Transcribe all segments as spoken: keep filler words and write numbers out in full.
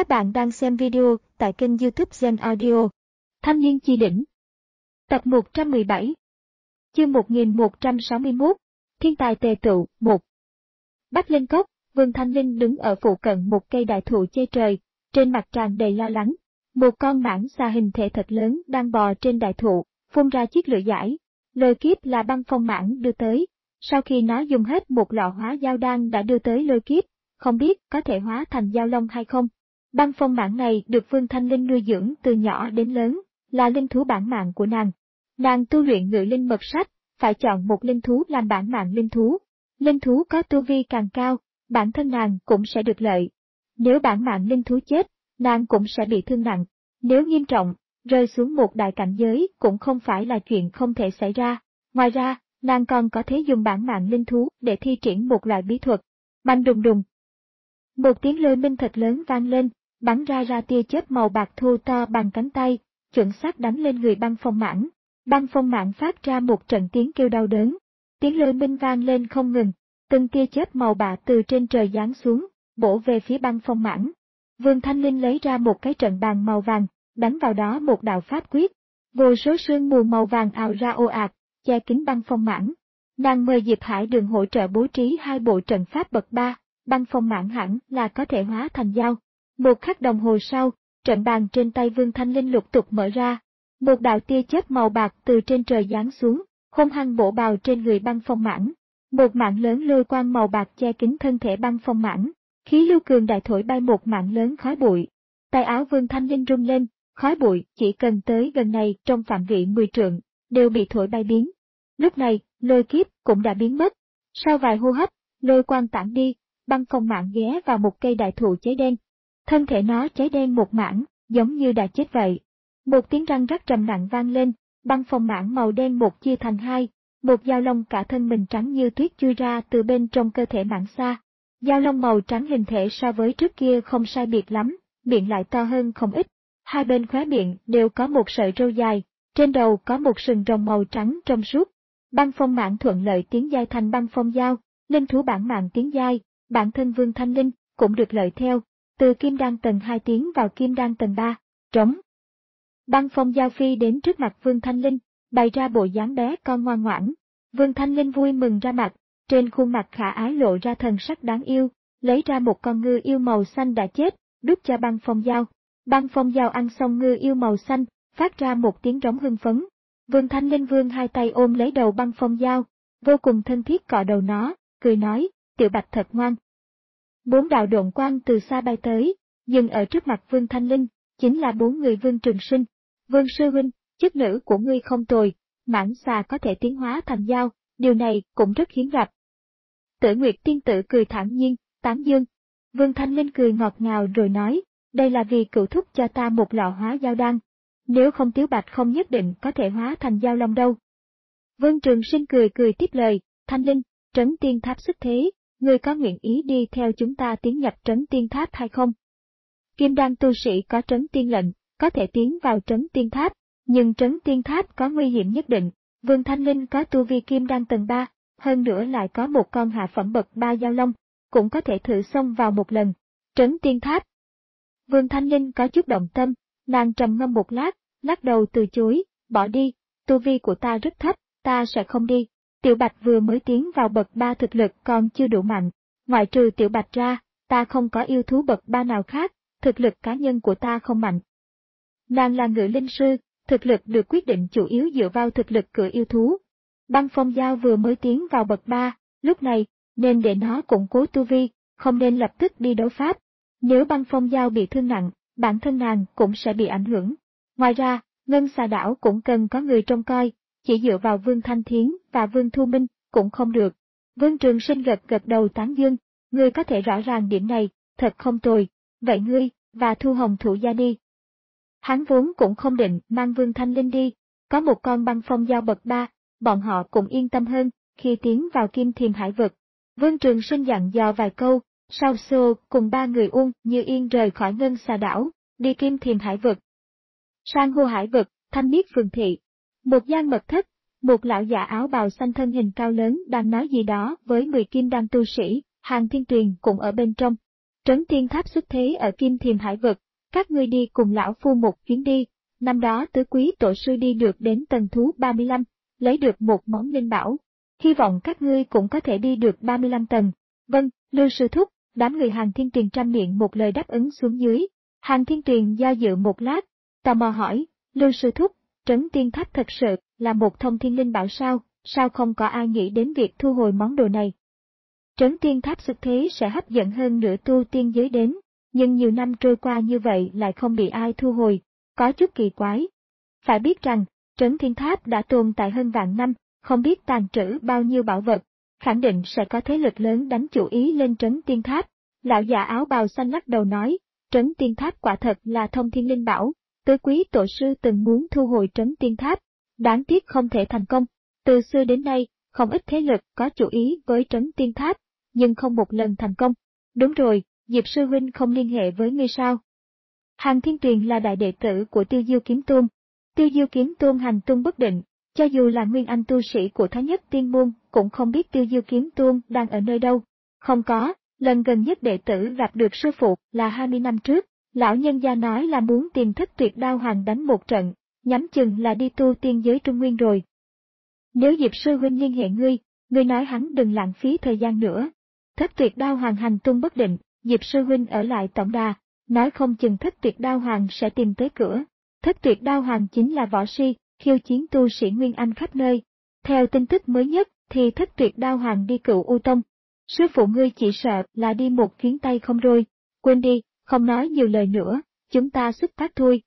Các bạn đang xem video tại kênh YouTube Gen Audio. Thanh niên chi đỉnh. Tập một trăm mười bảy. Chương một nghìn một trăm sáu mươi mốt. Thiên tài tề tựu. một. Bách Linh Cốc, Vương Thanh Linh đứng ở phụ cận một cây đại thụ che trời, trên mặt tràn đầy lo lắng. Một con mãng xà hình thể thật lớn đang bò trên đại thụ, phun ra chiếc lưỡi dãi. Lôi kiếp là băng phong mãng đưa tới. Sau khi nó dùng hết một lọ hóa dao đan đã đưa tới lôi kiếp, không biết có thể hóa thành dao long hay không. Băng phong mãng này được Vương Thanh Linh nuôi dưỡng từ nhỏ đến lớn, là linh thú bản mạng của nàng. Nàng tu luyện ngự linh mật sách, phải chọn một linh thú làm bản mạng linh thú. Linh thú có tu vi càng cao, bản thân nàng cũng sẽ được lợi. Nếu bản mạng linh thú chết, nàng cũng sẽ bị thương nặng. Nếu nghiêm trọng, rơi xuống một đại cảnh giới cũng không phải là chuyện không thể xảy ra. Ngoài ra, nàng còn có thể dùng bản mạng linh thú để thi triển một loại bí thuật. Bành đùng đùng. Một tiếng lôi minh thật lớn vang lên, bắn ra ra tia chớp màu bạc thô to bằng cánh tay, chuẩn xác đánh lên người băng phong mãng. Băng phong mãng phát ra một trận tiếng kêu đau đớn. Tiếng lôi minh vang lên không ngừng, từng tia chớp màu bạc từ trên trời giáng xuống, bổ về phía băng phong mãng. Vương Thanh Linh lấy ra một cái trận bàn màu vàng, đánh vào đó một đạo pháp quyết. Vô số sương mù màu vàng ào ra ồ ạt, che kín băng phong mãng. Nàng mời Diệp Hải Đường hỗ trợ bố trí hai bộ trận pháp bậc ba, băng phong mãng hẳn là có thể hóa thành dao. Một khắc đồng hồ sau, trận bàn trên tay Vương Thanh Linh lục tục mở ra. Một đạo tia chớp màu bạc từ trên trời giáng xuống, hung hăng bổ bào trên người băng phong mãng. Một mạng lớn lôi quang màu bạc che kín thân thể băng phong mãng, khí lưu cường đại thổi bay một mạng lớn khói bụi. Tay áo Vương Thanh Linh rung lên, khói bụi chỉ cần tới gần này trong phạm vị mười trượng, đều bị thổi bay biến. Lúc này, lôi kiếp cũng đã biến mất. Sau vài hô hấp, lôi quang tản đi, băng phong mãng ghé vào một cây đại thụ cháy đen. Thân thể nó cháy đen một mảng, giống như đã chết vậy. Một tiếng răng rắc trầm nặng vang lên, băng phong mãng màu đen một chia thành hai, một dao long cả thân mình trắng như tuyết chui ra từ bên trong cơ thể mãng xa. Dao long màu trắng hình thể so với trước kia không sai biệt lắm, miệng lại to hơn không ít. Hai bên khóe miệng đều có một sợi râu dài, trên đầu có một sừng rồng màu trắng trong suốt. Băng phong mãng thuận lợi tiến giai thành băng phong dao, linh thú bản mạng tiến giai, bản thân Vương Thanh Linh cũng được lợi theo. Từ kim đan tầng hai tiến vào kim đan tầng ba, trống. Băng phong giao phi đến trước mặt Vương Thanh Linh, bày ra bộ dáng bé con ngoan ngoãn. Vương Thanh Linh vui mừng ra mặt, trên khuôn mặt khả ái lộ ra thần sắc đáng yêu, lấy ra một con ngư yêu màu xanh đã chết, đút cho băng phong giao. Băng phong giao ăn xong ngư yêu màu xanh, phát ra một tiếng rống hưng phấn. Vương Thanh Linh vươn hai tay ôm lấy đầu băng phong giao, vô cùng thân thiết cọ đầu nó, cười nói, tiểu bạch thật ngoan. Bốn đạo độn quang từ xa bay tới, dừng ở trước mặt Vương Thanh Linh, chính là bốn người Vương Trường Sinh. Vương sư huynh, chức nữ của ngươi không tồi, mãng xà có thể tiến hóa thành dao, điều này cũng rất hiếm gặp. Tử Nguyệt tiên tử cười thản nhiên, tán dương. Vương Thanh Linh cười ngọt ngào rồi nói, đây là vì cựu thúc cho ta một lọ hóa dao đan. Nếu không Tiếu Bạch không nhất định có thể hóa thành dao long đâu. Vương Trường Sinh cười cười tiếp lời, Thanh Linh, trấn tiên tháp xuất thế. Ngươi có nguyện ý đi theo chúng ta tiến nhập trấn tiên tháp hay không? Kim đan tu sĩ có trấn tiên lệnh, có thể tiến vào trấn tiên tháp, nhưng trấn tiên tháp có nguy hiểm nhất định. Vương Thanh Linh có tu vi kim đan tầng ba, hơn nữa lại có một con hạ phẩm bậc ba dao long, cũng có thể thử xông vào một lần. Trấn tiên tháp. Vương Thanh Linh có chút động tâm, nàng trầm ngâm một lát, lắc đầu từ chối, bỏ đi, tu vi của ta rất thấp, ta sẽ không đi. Tiểu Bạch vừa mới tiến vào bậc ba thực lực còn chưa đủ mạnh, ngoại trừ Tiểu Bạch ra, ta không có yêu thú bậc ba nào khác, thực lực cá nhân của ta không mạnh. Nàng là ngự linh sư, thực lực được quyết định chủ yếu dựa vào thực lực của yêu thú. Băng phong giao vừa mới tiến vào bậc ba, lúc này, nên để nó củng cố tu vi, không nên lập tức đi đấu pháp. Nếu băng phong giao bị thương nặng, bản thân nàng cũng sẽ bị ảnh hưởng. Ngoài ra, Ngân Xà Đảo cũng cần có người trông coi. Chỉ dựa vào Vương Thanh Thiến và Vương Thu Minh cũng không được. Vương Trường Sinh gật gật đầu tán dương, ngươi có thể rõ ràng điểm này, thật không tồi, vậy ngươi, và Thu Hồng Thụ gia đi. Hắn vốn cũng không định mang Vương Thanh Linh đi, có một con băng phong giao bậc ba, bọn họ cũng yên tâm hơn, khi tiến vào Kim Thiềm Hải vực. Vương Trường Sinh dặn dò vài câu, sau xô cùng ba người Uông Như Yên rời khỏi Ngân Xà Đảo, đi Kim Thiềm Hải vực. Sang hô hải vực, Thanh Niết Phường Thị. Một gian mật thất, một lão giả áo bào xanh thân hình cao lớn đang nói gì đó với mười kim đan tu sĩ, Hàn Thiên Tuyền cũng ở bên trong. Trấn Tiên Tháp xuất thế ở Kim Thiềm Hải Vực, các ngươi đi cùng lão phu một chuyến đi. Năm đó tứ quý tổ sư đi được đến tầng thú ba mươi lăm, lấy được một món linh bảo. Hy vọng các ngươi cũng có thể đi được ba mươi lăm tầng. Vâng, Lưu sư thúc, đám người Hàn Thiên Tuyền trăm miệng một lời đáp ứng xuống dưới. Hàn Thiên Tuyền do dự một lát, tò mò hỏi, Lưu sư thúc, Trấn Tiên Tháp thật sự là một thông thiên linh bảo sao, sao không có ai nghĩ đến việc thu hồi món đồ này? Trấn Tiên Tháp xuất thế sẽ hấp dẫn hơn nửa tu tiên giới đến, nhưng nhiều năm trôi qua như vậy lại không bị ai thu hồi, có chút kỳ quái. Phải biết rằng, Trấn Tiên Tháp đã tồn tại hơn vạn năm, không biết tàn trữ bao nhiêu bảo vật, khẳng định sẽ có thế lực lớn đánh chủ ý lên Trấn Tiên Tháp. Lão già áo bào xanh lắc đầu nói, Trấn Tiên Tháp quả thật là thông thiên linh bảo, tứ quý tổ sư từng muốn thu hồi Trấn Tiên Tháp, đáng tiếc không thể thành công. Từ xưa đến nay, không ít thế lực có chủ ý với Trấn Tiên Tháp, nhưng không một lần thành công. Đúng rồi, Diệp sư huynh không liên hệ với ngươi sao? Hàn Thiên Tuyền là đại đệ tử của Tiêu Diêu Kiếm Tôn. Tiêu Diêu Kiếm Tôn hành tung bất định, cho dù là nguyên anh tu sĩ của Thái Nhất Tiên Môn, cũng không biết Tiêu Diêu Kiếm Tôn đang ở nơi đâu. Không có, lần gần nhất đệ tử gặp được sư phụ là hai mươi năm trước, lão nhân gia nói là muốn tìm Thất Tuyệt Đao Hoàng đánh một trận, nhắm chừng là đi tu tiên giới Trung Nguyên rồi. Nếu Diệp sư huynh liên hệ ngươi, ngươi nói hắn đừng lãng phí thời gian nữa. Thất Tuyệt Đao Hoàng hành tung bất định, Diệp sư huynh ở lại tổng đà, nói không chừng Thất Tuyệt Đao Hoàng sẽ tìm tới cửa. Thất Tuyệt Đao Hoàng chính là võ si, khiêu chiến tu sĩ Nguyên Anh khắp nơi. Theo tin tức mới nhất thì Thất Tuyệt Đao Hoàng đi Cựu U Tông. Sư phụ ngươi chỉ sợ là đi một chuyến tay không rồi. Quên đi, không nói nhiều lời nữa, chúng ta xuất phát thôi.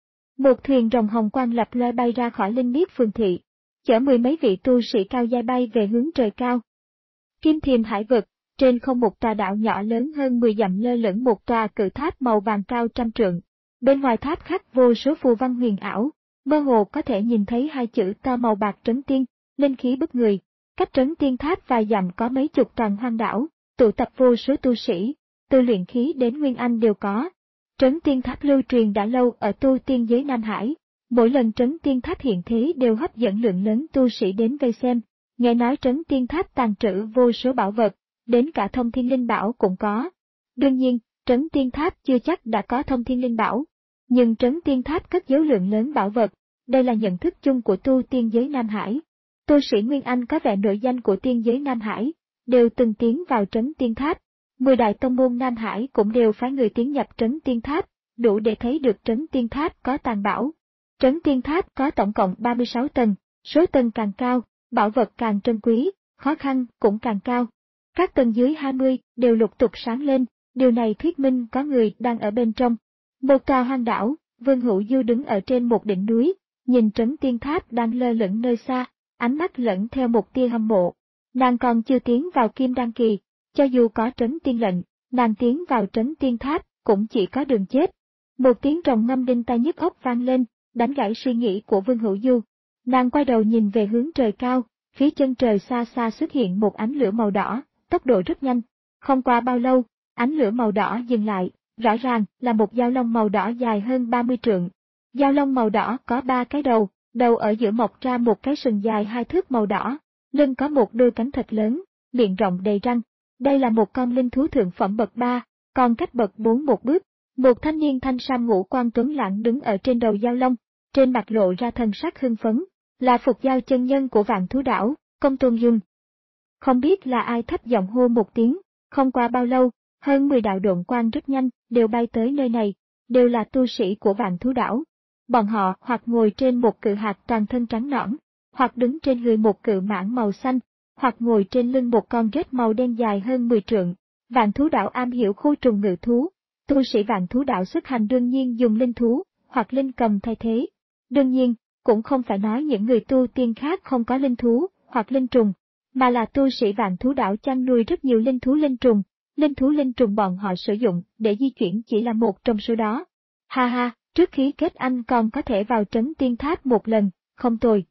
Một thuyền rồng hồng quang lập loe bay ra khỏi Linh Miết Phường thị, chở mười mấy vị tu sĩ cao giai bay về hướng trời cao. Kim Thiềm Hải Vực, trên không một tòa đảo nhỏ lớn hơn mười dặm lơ lửng một tòa cự tháp màu vàng cao trăm trượng. Bên ngoài tháp khắc vô số phù văn huyền ảo, mơ hồ có thể nhìn thấy hai chữ to màu bạc Trấn Tiên, linh khí bức người. Cách Trấn Tiên Tháp vài dặm có mấy chục toàn hoang đảo, tụ tập vô số tu sĩ, từ luyện khí đến nguyên anh đều có. Trấn Tiên Tháp lưu truyền đã lâu ở tu tiên giới Nam Hải, mỗi lần Trấn Tiên Tháp hiện thế đều hấp dẫn lượng lớn tu sĩ đến vây xem. Nghe nói Trấn Tiên Tháp tàng trữ vô số bảo vật, đến cả thông thiên linh bảo cũng có. Đương nhiên, Trấn Tiên Tháp chưa chắc đã có thông thiên linh bảo, nhưng Trấn Tiên Tháp cất giấu lượng lớn bảo vật, đây là nhận thức chung của tu tiên giới Nam Hải. Tu sĩ Nguyên Anh có vẻ nổi danh của tiên giới Nam Hải, đều từng tiến vào Trấn Tiên Tháp. Mười đại tông môn Nam Hải cũng đều phái người tiến nhập Trấn Tiên Tháp, đủ để thấy được Trấn Tiên Tháp có tàng bảo. Trấn Tiên Tháp có tổng cộng ba mươi sáu tầng, số tầng càng cao, bảo vật càng trân quý, khó khăn cũng càng cao. Các tầng dưới hai mươi đều lục tục sáng lên, điều này thuyết minh có người đang ở bên trong. Một tòa hoang đảo, Vương Hữu Du đứng ở trên một đỉnh núi, nhìn Trấn Tiên Tháp đang lơ lửng nơi xa, ánh mắt lẫn theo một tia hâm mộ. Nàng còn chưa tiến vào Kim Đan kỳ, cho dù có Trấn Tiên lệnh, nàng tiến vào Trấn Tiên Tháp cũng chỉ có đường chết. Một tiếng rồng ngâm đinh tai nhức óc vang lên, đánh gãy suy nghĩ của Vương Hữu Du. Nàng quay đầu nhìn về hướng trời cao, phía chân trời xa xa xuất hiện một ánh lửa màu đỏ, tốc độ rất nhanh. Không qua bao lâu, ánh lửa màu đỏ dừng lại, rõ ràng là một dao long màu đỏ dài hơn ba mươi trượng. Dao long màu đỏ có ba cái đầu, đầu ở giữa mọc ra một cái sừng dài hai thước màu đỏ, lưng có một đôi cánh thật lớn, miệng rộng đầy răng. Đây là một con linh thú thượng phẩm bậc ba, còn cách bậc bốn một bước. Một thanh niên thanh sam ngũ quan tuấn lãng đứng ở trên đầu dao long, trên mặt lộ ra thần sắc hưng phấn, là Phục Giao chân nhân của Vạn Thú Đảo, Công Tôn Dung. Không biết là ai thấp giọng hô một tiếng, không qua bao lâu, hơn mười đạo độn quang rất nhanh đều bay tới nơi này, đều là tu sĩ của Vạn Thú Đảo. Bọn họ hoặc ngồi trên một cự hạt toàn thân trắng nõn, hoặc đứng trên người một cự mãng màu xanh, hoặc ngồi trên lưng một con rết màu đen dài hơn mười trượng. Vạn Thú Đảo am hiểu khu trùng ngự thú, tu sĩ Vạn Thú Đảo xuất hành đương nhiên dùng linh thú hoặc linh cầm thay thế. Đương nhiên, cũng không phải nói những người tu tiên khác không có linh thú hoặc linh trùng, mà là tu sĩ Vạn Thú Đảo chăn nuôi rất nhiều linh thú linh trùng. Linh thú linh trùng bọn họ sử dụng để di chuyển chỉ là một trong số đó. Ha ha, trước khi kết anh còn có thể vào Trấn Tiên Tháp một lần, không tồi.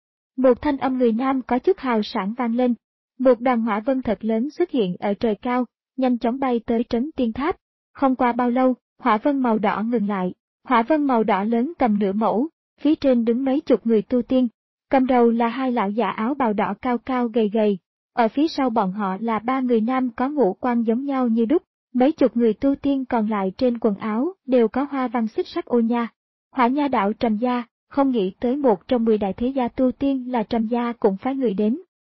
Một thanh âm người nam có chút hào sảng vang lên. Một đoàn hỏa vân thật lớn xuất hiện ở trời cao, nhanh chóng bay tới Trấn Tiên Tháp. Không qua bao lâu, hỏa vân màu đỏ ngừng lại. Hỏa vân màu đỏ lớn tầm nửa mẫu, phía trên đứng mấy chục người tu tiên. Cầm đầu là hai lão già áo bào đỏ cao cao gầy gầy. Ở phía sau bọn họ là ba người nam có ngũ quan giống nhau như đúc, Mấy chục người tu tiên còn lại trên quần áo đều có hoa văn xích sắc ô nha. Hỏa Nha đạo Trầm Gia, không nghĩ tới một trong mười đại thế gia tu tiên là Trầm Gia cũng phái người đến.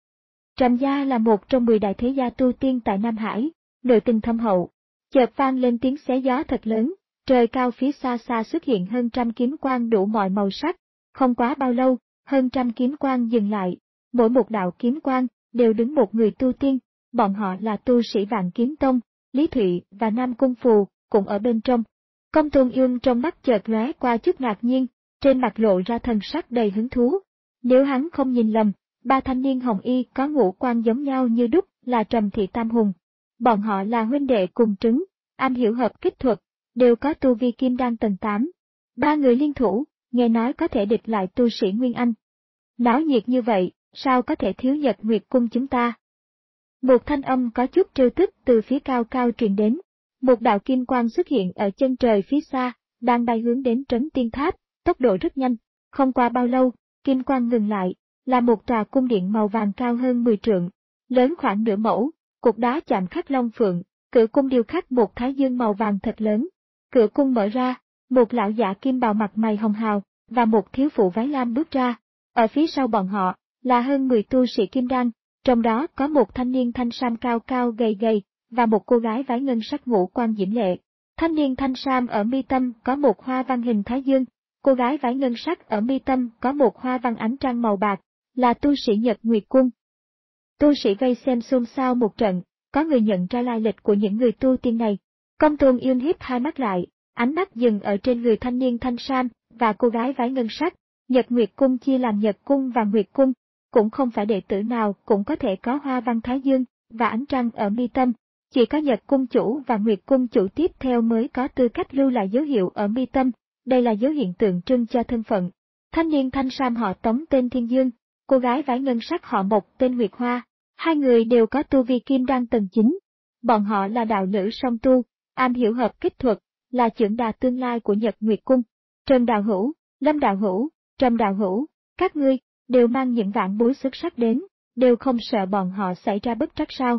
Trầm Gia là một trong mười đại thế gia tu tiên tại Nam Hải, nội tình thâm hậu. Chợt vang lên tiếng xé gió thật lớn, trời cao phía xa xa xuất hiện hơn trăm kiếm quang đủ mọi màu sắc. Không quá bao lâu, hơn trăm kiếm quang dừng lại, mỗi một đạo kiếm quang đều đứng một người tu tiên, bọn họ là tu sĩ Vạn Kiếm Tông, Lý Thụy và Nam Cung Phù, cũng ở bên trong. Công Tôn Yun trong mắt chợt lóe qua chút ngạc nhiên, trên mặt lộ ra thần sắc đầy hứng thú. Nếu hắn không nhìn lầm, ba thanh niên hồng y có ngũ quan giống nhau như đúc là Trầm Thị Tam Hùng. Bọn họ là huynh đệ cùng trứng, am hiểu hợp kích thuật, đều có tu vi kim đan tầng tám. Ba người liên thủ, nghe nói có thể địch lại tu sĩ Nguyên Anh. Náo nhiệt như vậy, sao có thể thiếu Nhật Nguyệt Cung chúng ta? Một thanh âm có chút trêu tức từ phía cao cao truyền đến. Một đạo kim quang xuất hiện ở chân trời phía xa, đang bay hướng đến Trấn Tiên Tháp, tốc độ rất nhanh. Không qua bao lâu, kim quang ngừng lại, là một tòa cung điện màu vàng cao hơn mười trượng, lớn khoảng nửa mẫu, cột đá chạm khắc long phượng, cửa cung điêu khắc một thái dương màu vàng thật lớn. Cửa cung mở ra, một lão giả kim bào mặt mày hồng hào, và một thiếu phụ váy lam bước ra. Ở phía sau bọn họ, là hơn mười tu sĩ kim đan, trong đó có một thanh niên thanh sam cao cao gầy gầy, và một cô gái váy ngân sắc ngũ quan diễm lệ. Thanh niên thanh sam ở mi tâm có một hoa văn hình thái dương, cô gái váy ngân sắc ở mi tâm có một hoa văn ánh trăng màu bạc, là tu sĩ Nhật Nguyệt Cung. Tu sĩ vây xem xôn xao một trận, có người nhận ra lai lịch của những người tu tiên này. Công Tôn Yun hiếp hai mắt lại, ánh mắt dừng ở trên người thanh niên thanh sam và cô gái váy ngân sắc. Nhật Nguyệt Cung chia làm Nhật Cung và Nguyệt Cung, cũng không phải đệ tử nào cũng có thể có hoa văn thái dương và ánh trăng ở mi tâm, chỉ có Nhật Cung chủ và Nguyệt Cung chủ tiếp theo mới có tư cách lưu lại dấu hiệu ở mi tâm, đây là dấu hiện tượng trưng cho thân phận. Thanh niên thanh sam họ Tống tên Thiên Dương, cô gái váy ngân sắc họ Mộc tên Nguyệt Hoa, hai người đều có tu vi kim đan tầng chín. Bọn họ là đạo lữ song tu, am hiểu hợp kích thuật, là trưởng đà tương lai của Nhật Nguyệt Cung. Trần Đạo Hữu, Lâm Đạo Hữu, Trầm Đạo Hữu, các ngươi, đều mang những vạn bối xuất sắc đến, đều không sợ bọn họ xảy ra bất trắc sao.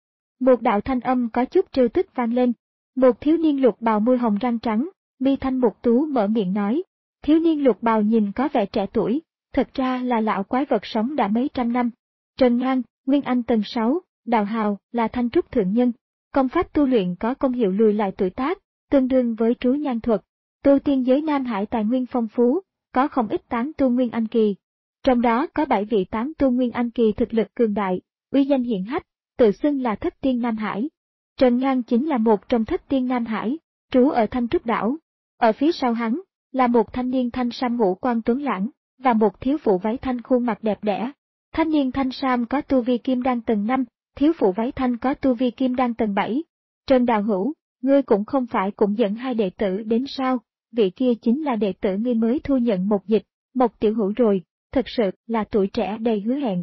Một đạo thanh âm có chút trêu tức vang lên, một thiếu niên lục bào môi hồng răng trắng, mi thanh mục tú mở miệng nói. Thiếu niên lục bào nhìn có vẻ trẻ tuổi, thật ra là lão quái vật sống đã mấy trăm năm. Trần Ngang, Nguyên Anh tầng sáu, Đào Hào là thanh trúc thượng nhân, công pháp tu luyện có công hiệu lùi lại tuổi tác, tương đương với trú nhan thuật. Tu tiên giới Nam Hải tài nguyên phong phú, có không ít tán tu Nguyên Anh kỳ. Trong đó có bảy vị tán tu Nguyên Anh kỳ thực lực cường đại, uy danh hiển hách, tự xưng là thất tiên Nam Hải. Trần Ngang chính là một trong thất tiên Nam Hải, trú ở Thanh Trúc Đảo. Ở phía sau hắn, là một thanh niên thanh sam ngũ quan tuấn lãng, và một thiếu phụ váy thanh khuôn mặt đẹp đẽ. Thanh niên thanh sam có tu vi kim đan tầng năm, thiếu phụ váy thanh có tu vi kim đan tầng bảy. Trần Đạo Hữu, ngươi cũng không phải cũng dẫn hai đệ tử đến sao, vị kia chính là đệ tử ngươi mới thu nhận một dịch, một tiểu hữu rồi, thật sự là tuổi trẻ đầy hứa hẹn.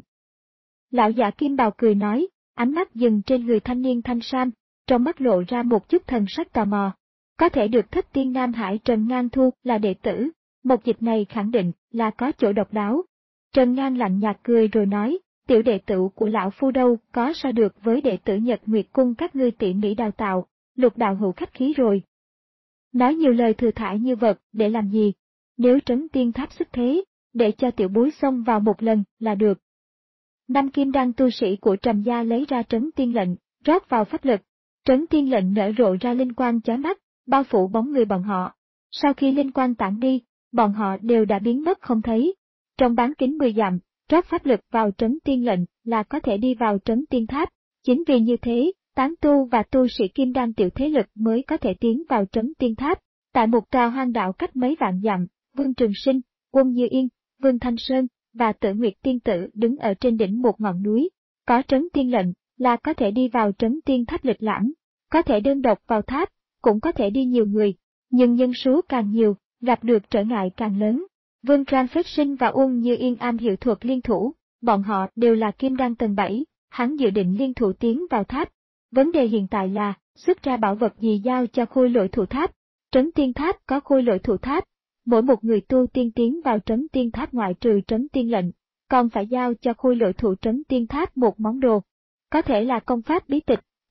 Lão giả kim bào cười nói, ánh mắt dừng trên người thanh niên thanh sam, trong mắt lộ ra một chút thần sắc tò mò. Có thể được thất tiên Nam Hải Trần Ngang thu là đệ tử, một dịch này khẳng định là có chỗ độc đáo. Trần Ngang lạnh nhạt cười rồi nói, tiểu đệ tử của lão phu đâu có so được với đệ tử Nhật Nguyệt Cung các ngươi tỉ mỉ đào tạo, Lục đạo hữu khách khí rồi. Nói nhiều lời thừa thãi như vật để làm gì, nếu Trấn Tiên Tháp xuất thế, để cho tiểu bối xông vào một lần là được. Năm kim đan tu sĩ của Trầm gia lấy ra Trấn Tiên lệnh, rót vào pháp lực, Trấn Tiên lệnh nở rộ ra linh quang chói mắt, bao phủ bóng người bọn họ. Sau khi linh quang tản đi, bọn họ đều đã biến mất không thấy. Trong bán kính mười dặm, rót pháp lực vào Trấn Tiên lệnh là có thể đi vào Trấn Tiên Tháp. Chính vì như thế, tán tu và tu sĩ kim đan tiểu thế lực mới có thể tiến vào Trấn Tiên Tháp. Tại một tòa hoang đạo cách mấy vạn dặm, Vương Trường Sinh, Uông Như Yên, Vương Thanh Sơn và Tử Nguyệt Tiên Tử đứng ở trên đỉnh một ngọn núi. Có Trấn Tiên lệnh là có thể đi vào Trấn Tiên Tháp lịch lãm, có thể đơn độc vào tháp, cũng có thể đi nhiều người, nhưng nhân số càng nhiều, gặp được trở ngại càng lớn. Vương Trang Phết Sinh và Uông Như Yên am hiểu thuật liên thủ, bọn họ đều là kim đan tầng bảy, hắn dự định liên thủ tiến vào tháp. Vấn đề hiện tại là, xuất ra bảo vật gì giao cho khôi lỗi thủ tháp. Trấn Tiên Tháp có khôi lỗi thủ tháp, mỗi một người tu tiên tiến vào Trấn Tiên Tháp ngoại trừ Trấn Tiên lệnh, còn phải giao cho khôi lỗi thủ Trấn Tiên Tháp một món đồ. Có thể là công pháp bí tịch,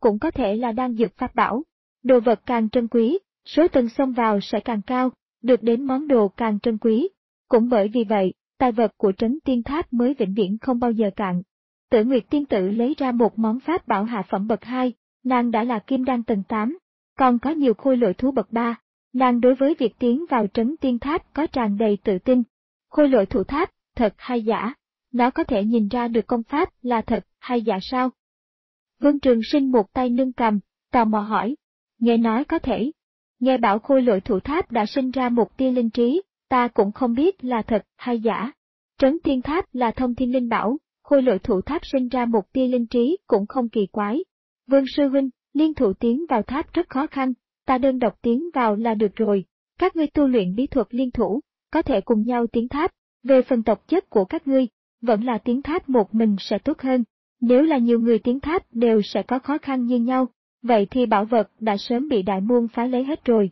cũng có thể là đan dược pháp bảo. Đồ vật càng trân quý, số tầng xông vào sẽ càng cao, được đến món đồ càng trân quý. Cũng bởi vì vậy, tài vật của Trấn Tiên Tháp mới vĩnh viễn không bao giờ cạn. Tử Nguyệt tiên tử lấy ra một món pháp bảo hạ phẩm bậc hai, nàng đã là kim đan tầng tám, còn có nhiều khôi lỗi thú bậc ba. Nàng đối với việc tiến vào Trấn Tiên Tháp có tràn đầy tự tin. Khôi lỗi thủ tháp, thật hay giả? Nó có thể nhìn ra được công pháp là thật hay giả sao? Vương Trường Sinh một tay nâng cầm, tò mò hỏi. Nghe nói có thể. Nghe bảo khôi lỗi thủ tháp đã sinh ra một tia linh trí, ta cũng không biết là thật hay giả. Trấn Tiên Tháp là thông thiên linh bảo, khôi lỗi thủ tháp sinh ra một tia linh trí cũng không kỳ quái. Vương sư huynh, liên thủ tiến vào tháp rất khó khăn, ta đơn độc tiến vào là được rồi. Các ngươi tu luyện bí thuật liên thủ, có thể cùng nhau tiến tháp. Về phần tộc chất của các ngươi, vẫn là tiến tháp một mình sẽ tốt hơn. Nếu là nhiều người tiến tháp đều sẽ có khó khăn như nhau, vậy thì bảo vật đã sớm bị đại môn phá lấy hết rồi.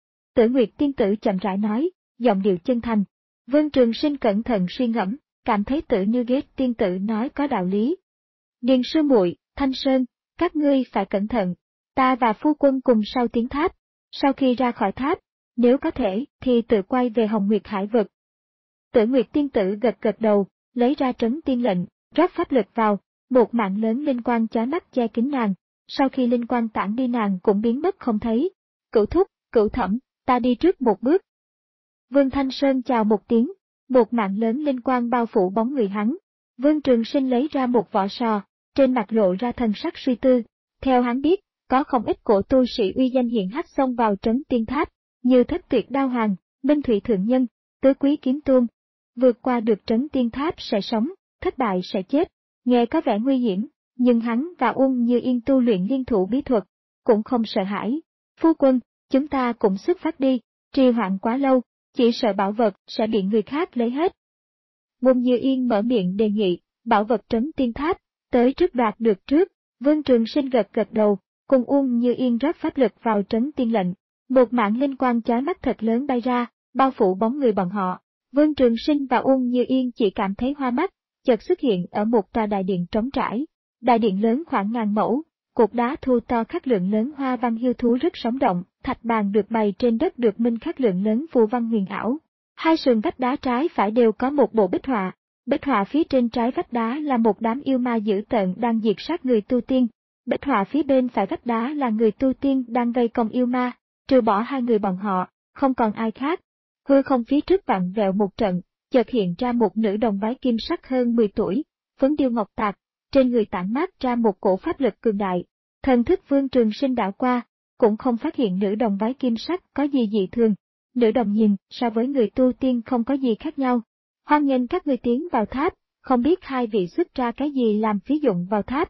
Tử Nguyệt tiên tử chậm rãi nói, giọng điệu chân thành. Vương Trường Sinh cẩn thận suy ngẫm, cảm thấy Tử Như Ghét tiên tử nói có đạo lý. Điền sư muội, Thanh Sơn, các ngươi phải cẩn thận. Ta và phu quân cùng sau tiến tháp. Sau khi ra khỏi tháp, nếu có thể thì tự quay về Hồng Nguyệt Hải vực. Tử Nguyệt tiên tử gật gật đầu, lấy ra trấn tiên lệnh, rót pháp lực vào, một mạng lớn linh quang chói mắt che kín nàng. Sau khi linh quang tản đi nàng cũng biến mất không thấy. Cửu thúc, Cửu thẩm, ta đi trước một bước. Vương Thanh Sơn chào một tiếng, một mạng lớn linh quang bao phủ bóng người hắn. Vương Trường Sinh lấy ra một vỏ sò, trên mặt lộ ra thần sắc suy tư. Theo hắn biết, có không ít cổ tu sĩ uy danh hiển hách xông vào Trấn Tiên Tháp, như Thất Tuyệt Đao Hoàng, Minh Thủy Thượng Nhân, Tứ Quý Kiếm Tôn. Vượt qua được Trấn Tiên Tháp sẽ sống, thất bại sẽ chết. Nghe có vẻ nguy hiểm, nhưng hắn và Uông Như Yên tu luyện liên thủ bí thuật, cũng không sợ hãi. Phu quân, chúng ta cũng xuất phát đi, trì hoãn quá lâu, chỉ sợ bảo vật sẽ bị người khác lấy hết. Uông Như Yên mở miệng đề nghị, bảo vật Trấn Tiên Tháp, tới trước đoạt được trước. Vương Trường Sinh gật gật đầu, cùng Uông Như Yên rót pháp lực vào trấn tiên lệnh. Một mảng linh quang chói mắt thật lớn bay ra, bao phủ bóng người bọn họ. Vương Trường Sinh và Uông Như Yên chỉ cảm thấy hoa mắt, chợt xuất hiện ở một tòa đại điện trống trải. Đại điện lớn khoảng ngàn mẫu, cột đá thu to khắc lượng lớn hoa văn hiêu thú rất sống động, thạch bàn được bày trên đất được minh khắc lượng lớn phù văn huyền ảo. Hai sườn vách đá trái phải đều có một bộ bích họa. Bích họa phía trên trái vách đá là một đám yêu ma dữ tợn đang diệt sát người tu tiên. Bích họa phía bên phải vách đá là người tu tiên đang vây công yêu ma, trừ bỏ hai người bọn họ, không còn ai khác. Hư không phía trước vặn vẹo một trận, chợt hiện ra một nữ đồng váy kim sắc hơn mười tuổi, phấn điêu ngọc tạc, trên người tản mát ra một cổ pháp lực cường đại. Thần thức Vương Trường Sinh đảo qua, cũng không phát hiện nữ đồng váy kim sắc có gì dị thường. Nữ đồng nhìn so với người tu tiên không có gì khác nhau. Hoan nghênh các ngươi tiến vào tháp, không biết hai vị xuất ra cái gì làm phí dụng vào tháp.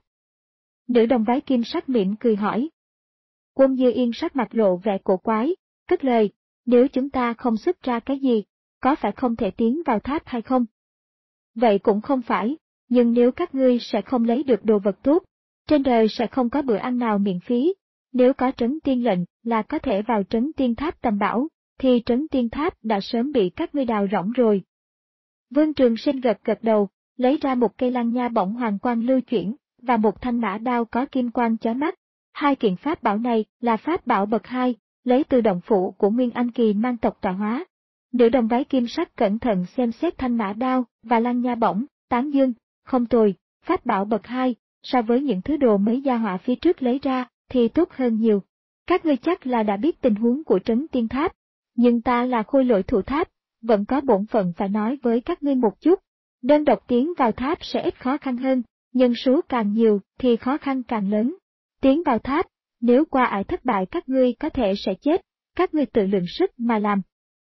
Nữ đồng váy kim sắc mỉm cười hỏi. Quân Như Yên sắc mặt lộ vẻ cổ quái, cất lời, nếu chúng ta không xuất ra cái gì, có phải không thể tiến vào tháp hay không? Vậy cũng không phải, nhưng nếu các ngươi sẽ không lấy được đồ vật tốt, trên đời sẽ không có bữa ăn nào miễn phí. Nếu có trấn tiên lệnh là có thể vào trấn tiên tháp tầm bảo, thì trấn tiên tháp đã sớm bị các ngươi đào rỗng rồi. Vương Trường Sinh gật gật đầu, lấy ra một cây lăng nha bổng hoàng quang lưu chuyển, và một thanh mã đao có kim quang chói mắt. Hai kiện pháp bảo này là pháp bảo bậc hai, lấy từ động phủ của Nguyên Anh Kỳ mang tộc tọa hóa. Nữ đồng váy kim sắc cẩn thận xem xét thanh mã đao và lăng nha bổng, tán dương, không tồi, pháp bảo bậc hai, so với những thứ đồ mấy gia họa phía trước lấy ra, thì tốt hơn nhiều. Các ngươi chắc là đã biết tình huống của trấn tiên tháp, nhưng ta là khôi lỗi thủ tháp, vẫn có bổn phận phải nói với các ngươi một chút. Đơn độc tiến vào tháp sẽ ít khó khăn hơn, nhân số càng nhiều thì khó khăn càng lớn. Tiến vào tháp, nếu qua ải thất bại các ngươi có thể sẽ chết, các ngươi tự lượng sức mà làm.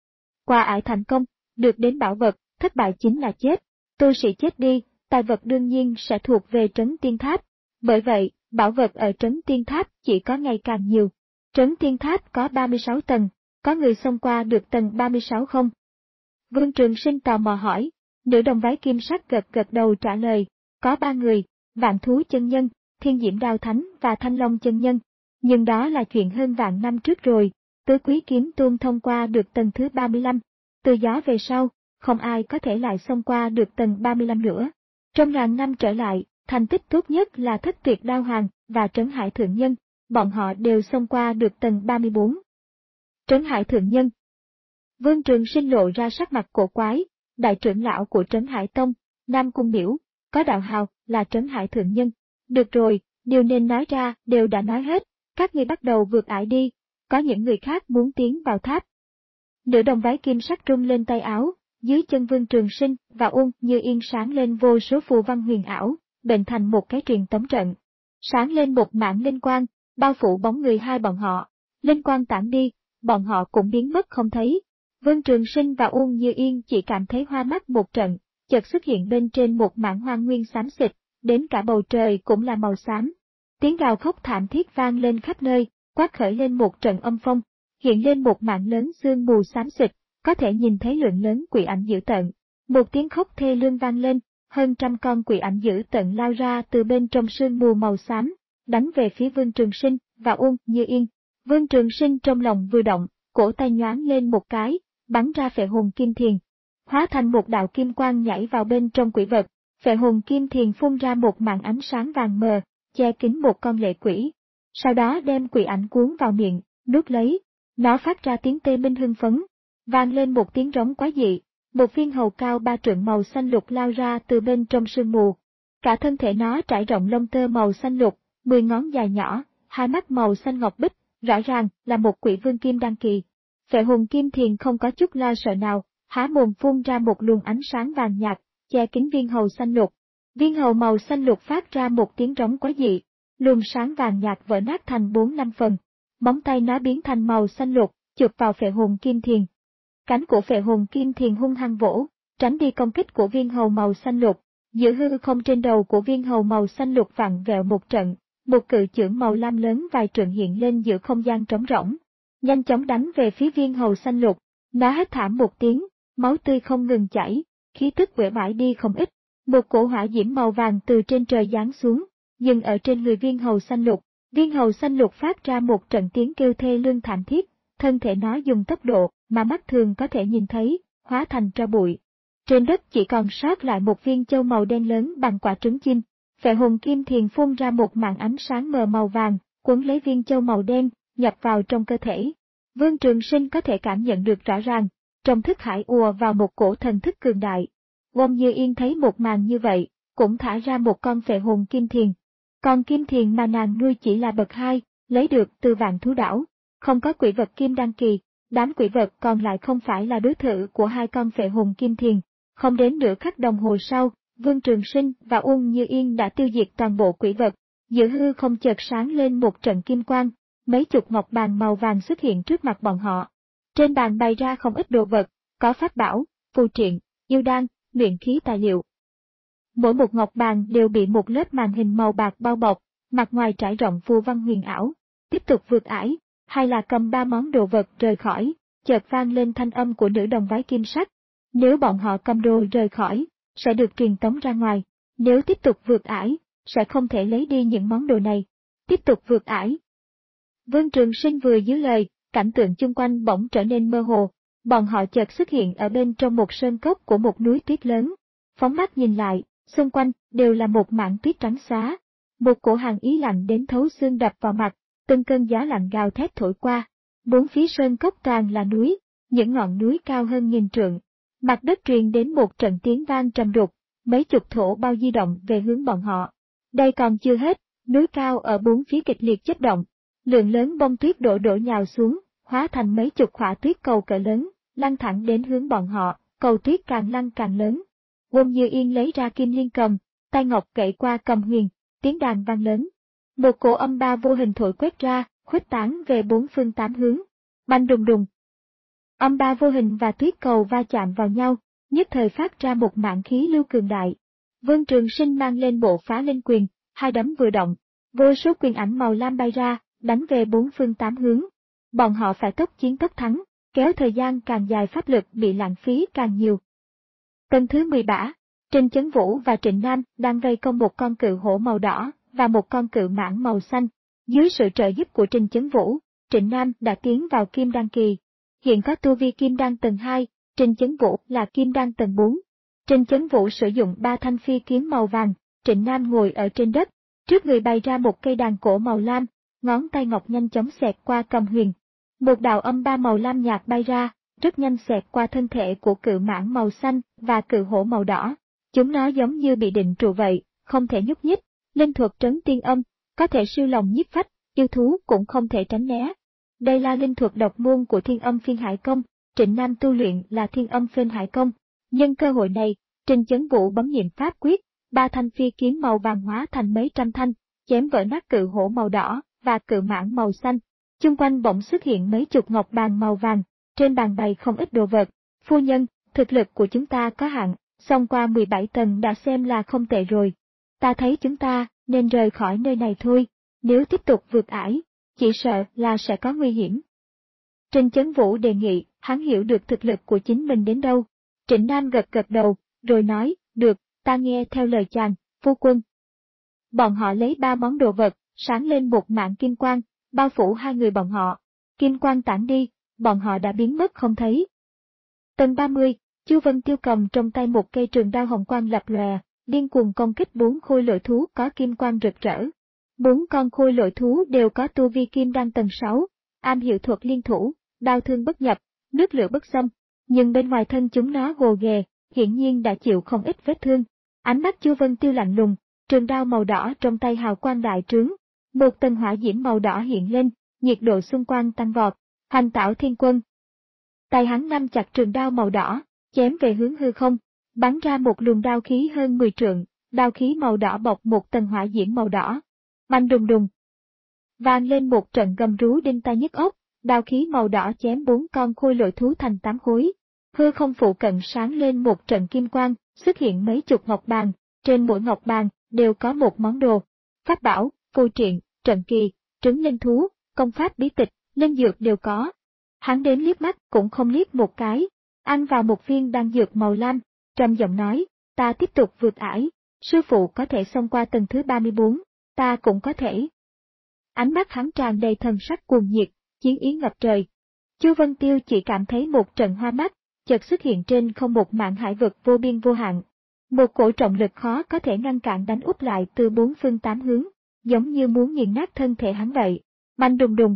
Qua ải thành công, được đến bảo vật, thất bại chính là chết. Tu sĩ chết đi, tài vật đương nhiên sẽ thuộc về trấn tiên tháp. Bởi vậy, bảo vật ở trấn tiên tháp chỉ có ngày càng nhiều. Trấn tiên tháp có ba mươi sáu tầng, có người xông qua được tầng ba mươi sáu không? Vương Trường Sinh tò mò hỏi, nữ đồng váy kim sắc gật gật đầu trả lời, có ba người, Vạn Thú chân nhân, Thiên Diễm Đao Thánh và Thanh Long chân nhân. Nhưng đó là chuyện hơn vạn năm trước rồi, Tứ Quý Kiếm Tôn thông qua được tầng thứ ba mươi lăm. Từ đó về sau, không ai có thể lại xông qua được tầng ba mươi lăm nữa. Trong ngàn năm trở lại, thành tích tốt nhất là Thất Tuyệt Đao Hoàng và Trấn Hải Thượng Nhân, bọn họ đều xông qua được tầng ba mươi bốn. Trấn Hải Thượng Nhân. Vương Trường Sinh lộ ra sắc mặt cổ quái, đại trưởng lão của Trấn Hải Tông, Nam Cung Miểu, có đạo hào là Trấn Hải Thượng Nhân. Được rồi, điều nên nói ra đều đã nói hết, các ngươi bắt đầu vượt ải đi, có những người khác muốn tiến vào tháp. Nữ đồng váy kim sắc rung lên tay áo, dưới chân Vương Trường Sinh và Uông Như Yên sáng lên vô số phù văn huyền ảo, bệnh thành một cái truyền tống trận. Sáng lên một mảng linh quang, bao phủ bóng người hai bọn họ, linh quang tản đi, bọn họ cũng biến mất không thấy. Vương Trường Sinh và Uông Như Yên chỉ cảm thấy hoa mắt một trận, chợt xuất hiện bên trên một mảng hoang nguyên xám xịt, đến cả bầu trời cũng là màu xám. Tiếng gào khóc thảm thiết vang lên khắp nơi, quát khởi lên một trận âm phong, hiện lên một mảng lớn sương mù xám xịt, có thể nhìn thấy lượng lớn quỷ ảnh dữ tợn. Một tiếng khóc thê lương vang lên, hơn trăm con quỷ ảnh dữ tợn lao ra từ bên trong sương mù màu xám, đánh về phía Vương Trường Sinh và Uông Như Yên. Vương Trường Sinh trong lòng vừa động, cổ tay nhoáng lên một cái, bắn ra phệ hồn kim thiền, hóa thành một đạo kim quang nhảy vào bên trong quỷ vật. Phệ hồn kim thiền phun ra một màn ánh sáng vàng mờ, che kín một con lệ quỷ. Sau đó đem quỷ ảnh cuốn vào miệng, nuốt lấy. Nó phát ra tiếng tê minh hưng phấn, vang lên một tiếng rống quái dị. Một viên hầu cao ba trượng màu xanh lục lao ra từ bên trong sương mù. Cả thân thể nó trải rộng lông tơ màu xanh lục, mười ngón dài nhỏ, hai mắt màu xanh ngọc bích, rõ ràng là một quỷ vương kim đăng kỳ. Phệ hồn kim thiền không có chút lo sợ nào, há mồm phun ra một luồng ánh sáng vàng nhạt, che kín viên hầu xanh lục. Viên hầu màu xanh lục phát ra một tiếng rống quái dị, luồng sáng vàng nhạt vỡ nát thành bốn năm phần. Móng tay nó biến thành màu xanh lục, chụp vào phệ hồn kim thiền. Cánh của phệ hồn kim thiền hung hăng vỗ, tránh đi công kích của viên hầu màu xanh lục. Giữa hư không trên đầu của viên hầu màu xanh lục vặn vẹo một trận, một cự chưởng màu lam lớn vài trượng hiện lên giữa không gian trống rỗng, nhanh chóng đánh về phía viên hầu xanh lục. Nó hét thảm một tiếng, máu tươi không ngừng chảy, khí tức uể oải đi không ít. Một cổ hỏa diễm màu vàng từ trên trời giáng xuống, dừng ở trên người viên hầu xanh lục. Viên hầu xanh lục phát ra một trận tiếng kêu thê lương thảm thiết, thân thể nó dùng tốc độ mà mắt thường có thể nhìn thấy, hóa thành tro bụi. Trên đất chỉ còn sót lại một viên châu màu đen lớn bằng quả trứng chim. Phệ hồn kim thiền phun ra một màn ánh sáng mờ màu vàng, cuốn lấy viên châu màu đen, nhập vào trong cơ thể. Vương Trường Sinh có thể cảm nhận được rõ ràng, trong thức hải ùa vào một cổ thần thức cường đại. Uông Như Yên thấy một màn như vậy, cũng thả ra một con phệ hồn kim thiền. Con kim thiền mà nàng nuôi chỉ là bậc hai, lấy được từ Vạn Thú Đảo, không có quỷ vật kim đăng kỳ, đám quỷ vật còn lại không phải là đối thủ của hai con phệ hồn kim thiền. Không đến nửa khắc đồng hồ sau, Vương Trường Sinh và Uông Như Yên đã tiêu diệt toàn bộ quỷ vật. Giữa hư không chợt sáng lên một trận kim quang, mấy chục ngọc bàn màu vàng xuất hiện trước mặt bọn họ. Trên bàn bày ra không ít đồ vật, có pháp bảo, phù triện, yêu đan, luyện khí tài liệu. Mỗi một ngọc bàn đều bị một lớp màn hình màu bạc bao bọc, mặt ngoài trải rộng phù văn huyền ảo. Tiếp tục vượt ải, hay là cầm ba món đồ vật rời khỏi, chợt vang lên thanh âm của nữ đồng váy kim sắc. Nếu bọn họ cầm đồ rời khỏi, sẽ được truyền tống ra ngoài. Nếu tiếp tục vượt ải, sẽ không thể lấy đi những món đồ này. Tiếp tục vượt ải. Vương Trường Sinh vừa dứt lời, cảnh tượng chung quanh bỗng trở nên mơ hồ. Bọn họ chợt xuất hiện ở bên trong một sơn cốc của một núi tuyết lớn. Phóng mắt nhìn lại, xung quanh đều là một mảng tuyết trắng xóa. Một cổ hàn ý lạnh đến thấu xương đập vào mặt, từng cơn gió lạnh gào thét thổi qua. Bốn phía sơn cốc toàn là núi, những ngọn núi cao hơn nghìn trượng. Mặt đất truyền đến một trận tiếng vang trầm đục, mấy chục thổ bao di động về hướng bọn họ. Đây còn chưa hết, núi cao ở bốn phía kịch liệt chớp động, lượng lớn bông tuyết đổ đổ nhào xuống, hóa thành mấy chục khỏa tuyết cầu cỡ lớn, lăn thẳng đến hướng bọn họ, cầu tuyết càng lăn càng lớn. Uông Như Yên lấy ra kim liên cầm, tay ngọc cậy qua cầm huyền, tiếng đàn vang lớn. Một cổ âm ba vô hình thổi quét ra, khuếch tán về bốn phương tám hướng. Bành đùng đùng. Âm ba vô hình và tuyết cầu va chạm vào nhau, nhất thời phát ra một mảng khí lưu cường đại. Vương Trường Sinh mang lên bộ phá linh quyền, hai đấm vừa động, vô số quyền ảnh màu lam bay ra, đánh về bốn phương tám hướng. Bọn họ phải tốc chiến tốc thắng, kéo thời gian càng dài pháp lực bị lãng phí càng nhiều. Tầng thứ mười bảy, Trình Chấn Vũ và Trịnh Nam đang vây công một con cự hổ màu đỏ và một con cự mãng màu xanh. Dưới sự trợ giúp của Trình Chấn Vũ, Trịnh Nam đã tiến vào kim đan kỳ. Hiện có tu vi kim đan tầng hai, Trình Chấn Vũ là kim đan tầng bốn. Trình Chấn Vũ sử dụng ba thanh phi kiếm màu vàng, Trịnh Nam ngồi ở trên đất, trước người bày ra một cây đàn cổ màu lam, ngón tay ngọc nhanh chóng xẹt qua cầm huyền. Một đạo âm ba màu lam nhạt bay ra, rất nhanh xẹt qua thân thể của cự mãng màu xanh và cự hổ màu đỏ. Chúng nó giống như bị định trụ vậy, không thể nhúc nhích. Linh thuật trấn tiên âm, có thể siêu lòng nhiếp phách, yêu thú cũng không thể tránh né. Đây là linh thuật độc môn của Thiên Âm Phiên Hải Công, Trịnh Nam tu luyện là Thiên Âm Phiên Hải Công. Nhân cơ hội này, Trình Chấn Vũ bấm niệm pháp quyết, ba thanh phi kiếm màu vàng hóa thành mấy trăm thanh, chém vỡ nát cự hổ màu đỏ và cự mãng màu xanh. Chung quanh bỗng xuất hiện mấy chục ngọc bàn màu vàng, trên bàn bày không ít đồ vật. Phu nhân, thực lực của chúng ta có hạn, xông qua mười bảy tầng đã xem là không tệ rồi. Ta thấy chúng ta nên rời khỏi nơi này thôi, nếu tiếp tục vượt ải, chỉ sợ là sẽ có nguy hiểm. Trình Chấn Vũ đề nghị, hắn hiểu được thực lực của chính mình đến đâu. Trịnh Nam gật gật đầu, rồi nói, được, ta nghe theo lời chàng, phu quân. Bọn họ lấy ba món đồ vật, sáng lên một mảng kim quang, bao phủ hai người bọn họ. Kim quang tản đi, bọn họ đã biến mất không thấy. Tầng ba mươi, Chu Vân Tiêu cầm trong tay một cây trường đao hồng quang lập lòe, điên cuồng công kích bốn khôi lỗi thú có kim quang rực rỡ. Bốn con khôi lỗi thú đều có tu vi kim đan tầng sáu, am hiểu thuật liên thủ, đao thương bất nhập, nước lửa bất xâm, nhưng bên ngoài thân chúng nó gồ ghề, hiển nhiên đã chịu không ít vết thương. Ánh mắt Chu Vân Tiêu lạnh lùng, trường đao màu đỏ trong tay hào quang đại trướng, một tầng hỏa diễm màu đỏ hiện lên, nhiệt độ xung quanh tăng vọt. Hành Tảo Thiên Quân. Tay hắn nắm chặt trường đao màu đỏ, chém về hướng hư không, bắn ra một luồng đao khí hơn mười trượng, đao khí màu đỏ bọc một tầng hỏa diễm màu đỏ. Mạnh đùng đùng. Vang lên một trận gầm rú đinh tai nhức óc, đao khí màu đỏ chém bốn con khôi lỗi thú thành tám khối. Hư không phụ cận sáng lên một trận kim quang, xuất hiện mấy chục ngọc bàn, trên mỗi ngọc bàn đều có một món đồ. Pháp bảo, phù triện, trận kỳ, trứng linh thú, công pháp bí tịch, linh dược đều có. Hắn đến liếc mắt cũng không liếc một cái, ăn vào một viên đan dược màu lam, trầm giọng nói, ta tiếp tục vượt ải, sư phụ có thể xông qua tầng thứ ba mươi bốn, ta cũng có thể. Ánh mắt hắn tràn đầy thần sắc cuồng nhiệt, chiến ý ngập trời. Chu Vân Tiêu chỉ cảm thấy một trận hoa mắt, chợt xuất hiện trên không một mảng hải vực vô biên vô hạn. Một cổ trọng lực khó có thể ngăn cản đánh úp lại từ bốn phương tám hướng, giống như muốn nghiền nát thân thể hắn vậy. Mạnh đùng đùng.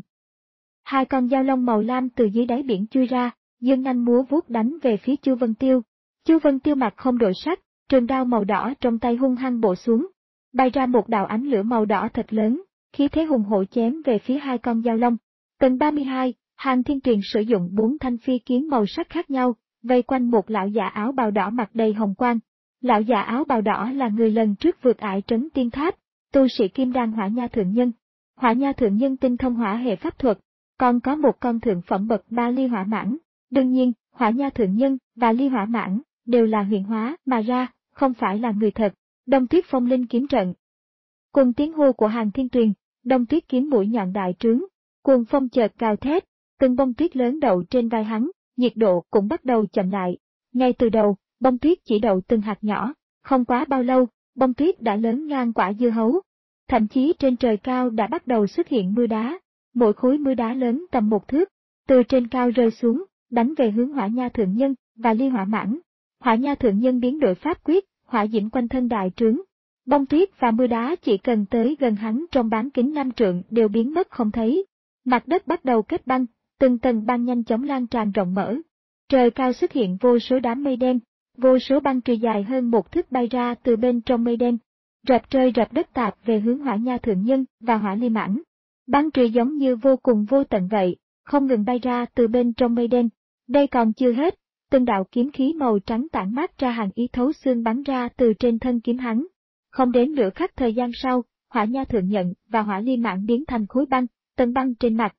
Hai con dao long màu lam từ dưới đáy biển chui ra, dương nhanh múa vuốt đánh về phía Chu Vân Tiêu. Chu Vân Tiêu mặt không đổi sắc, trường đao màu đỏ trong tay hung hăng bổ xuống, bay ra một đạo ánh lửa màu đỏ thật lớn, khí thế hùng hổ chém về phía hai con dao long. Tầng ba mươi hai, Hàn Thiên Tuyền sử dụng bốn thanh phi kiếm màu sắc khác nhau, vây quanh một lão già áo bào đỏ mặt đầy hồng quang. Lão già áo bào đỏ là người lần trước vượt ải trấn tiên tháp, tu sĩ kim đan Hỏa Nha Thượng Nhân. Hỏa Nha Thượng Nhân tinh thông hỏa hệ pháp thuật, còn có một con thượng phẩm bậc ba ly hỏa mãng. Đương nhiên, Hỏa Nha Thượng Nhân và ly hỏa mãng đều là huyền hóa mà ra, không phải là người thật. Đông Tuyết Phong Linh kiếm trận. Cùng tiếng hô của Hàn Thiên Tuyền, Đông Tuyết kiếm mũi nhọn đại trướng, cuồng phong chợt gào thét, từng bông tuyết lớn đậu trên vai hắn, nhiệt độ cũng bắt đầu chậm lại. Ngay từ đầu, bông tuyết chỉ đậu từng hạt nhỏ, không quá bao lâu, bông tuyết đã lớn ngang quả dưa hấu. Thậm chí trên trời cao đã bắt đầu xuất hiện mưa đá, mỗi khối mưa đá lớn tầm một thước, từ trên cao rơi xuống, đánh về hướng Hỏa Nha Thượng Nhân và ly hỏa mãng. Hỏa Nha Thượng Nhân biến đổi pháp quyết, hỏa diễm quanh thân đại trướng. Bông tuyết và mưa đá chỉ cần tới gần hắn trong bán kính năm trượng đều biến mất không thấy. Mặt đất bắt đầu kết băng, từng tầng băng nhanh chóng lan tràn rộng mở. Trời cao xuất hiện vô số đám mây đen, vô số băng trì dài hơn một thước bay ra từ bên trong mây đen, rập trời rập đất tạt về hướng Hỏa Nha Thượng Nhân và Hỏa Ly Mãng. Băng trì giống như vô cùng vô tận vậy, không ngừng bay ra từ bên trong mây đen. Đây còn chưa hết, từng đạo kiếm khí màu trắng tản mát ra hàng ý thấu xương bắn ra từ trên thân kiếm hắn. Không đến nửa khắc thời gian sau, Hỏa Nha Thượng Nhân và Hỏa Ly Mãng biến thành khối băng, tầng băng trên mặt.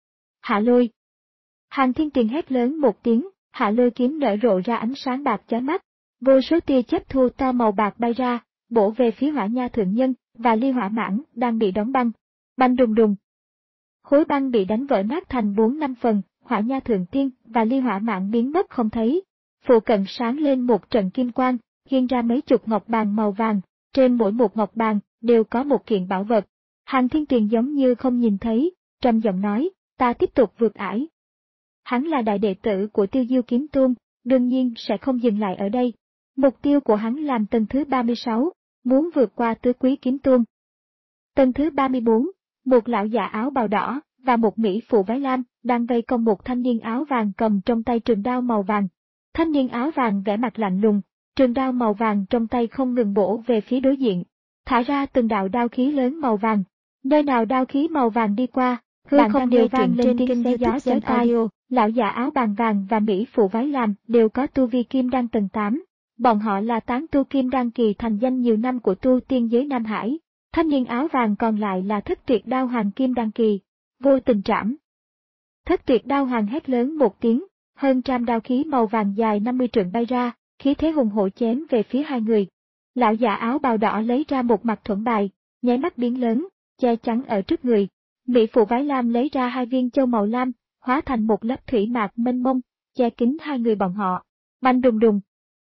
Hạ lôi. Hàn Thiên Tuyền hét lớn một tiếng, hạ lôi kiếm nở rộ ra ánh sáng bạc chói mắt, vô số tia chớp thô to màu bạc bay ra, bổ về phía Hỏa Nha Thượng Nhân và ly hỏa mãng đang bị đóng băng. Băng đùng đùng. Khối băng bị đánh vỡ nát thành bốn năm phần, Hỏa Nha Thượng Tiên và ly hỏa mãng biến mất không thấy. Phụ cận sáng lên một trận kim quang, hiện ra mấy chục ngọc bàn màu vàng, trên mỗi một ngọc bàn đều có một kiện bảo vật. Hàn Thiên Tuyền giống như không nhìn thấy, trầm giọng nói, ta tiếp tục vượt ải. Hắn là đại đệ tử của Tiêu Diêu Kiếm Tôn, đương nhiên sẽ không dừng lại ở đây. Mục tiêu của hắn làm tầng thứ ba mươi sáu, muốn vượt qua tứ quý kiếm tôn. Tầng thứ ba mươi bốn, một lão già áo bào đỏ và một mỹ phụ váy lam đang vây công một thanh niên áo vàng cầm trong tay trường đao màu vàng. Thanh niên áo vàng vẻ mặt lạnh lùng, trường đao màu vàng trong tay không ngừng bổ về phía đối diện, thả ra từng đạo đao khí lớn màu vàng. Nơi nào đao khí màu vàng đi qua, hư không đều vang lên tiếng xé gió chói tai. Lão già áo bàn vàng và mỹ phụ váy lam đều có tu vi kim đan tầng tám. Bọn họ là tán tu kim đan kỳ thành danh nhiều năm của tu tiên giới Nam Hải. Thanh niên áo vàng còn lại là Thất Tuyệt Đao Hoàng kim đan kỳ. Vô tình trảm. Thất Tuyệt Đao Hoàng hét lớn một tiếng, hơn trăm đao khí màu vàng dài năm mươi trượng bay ra, khí thế hùng hổ chém về phía hai người. Lão già áo bào đỏ lấy ra một mặt thuẫn bài, nháy mắt biến lớn, che chắn ở trước người. Mỹ phụ váy lam lấy ra hai viên châu màu lam, hóa thành một lớp thủy mạc mênh mông, che kín hai người bọn họ. Bành đùng đùng.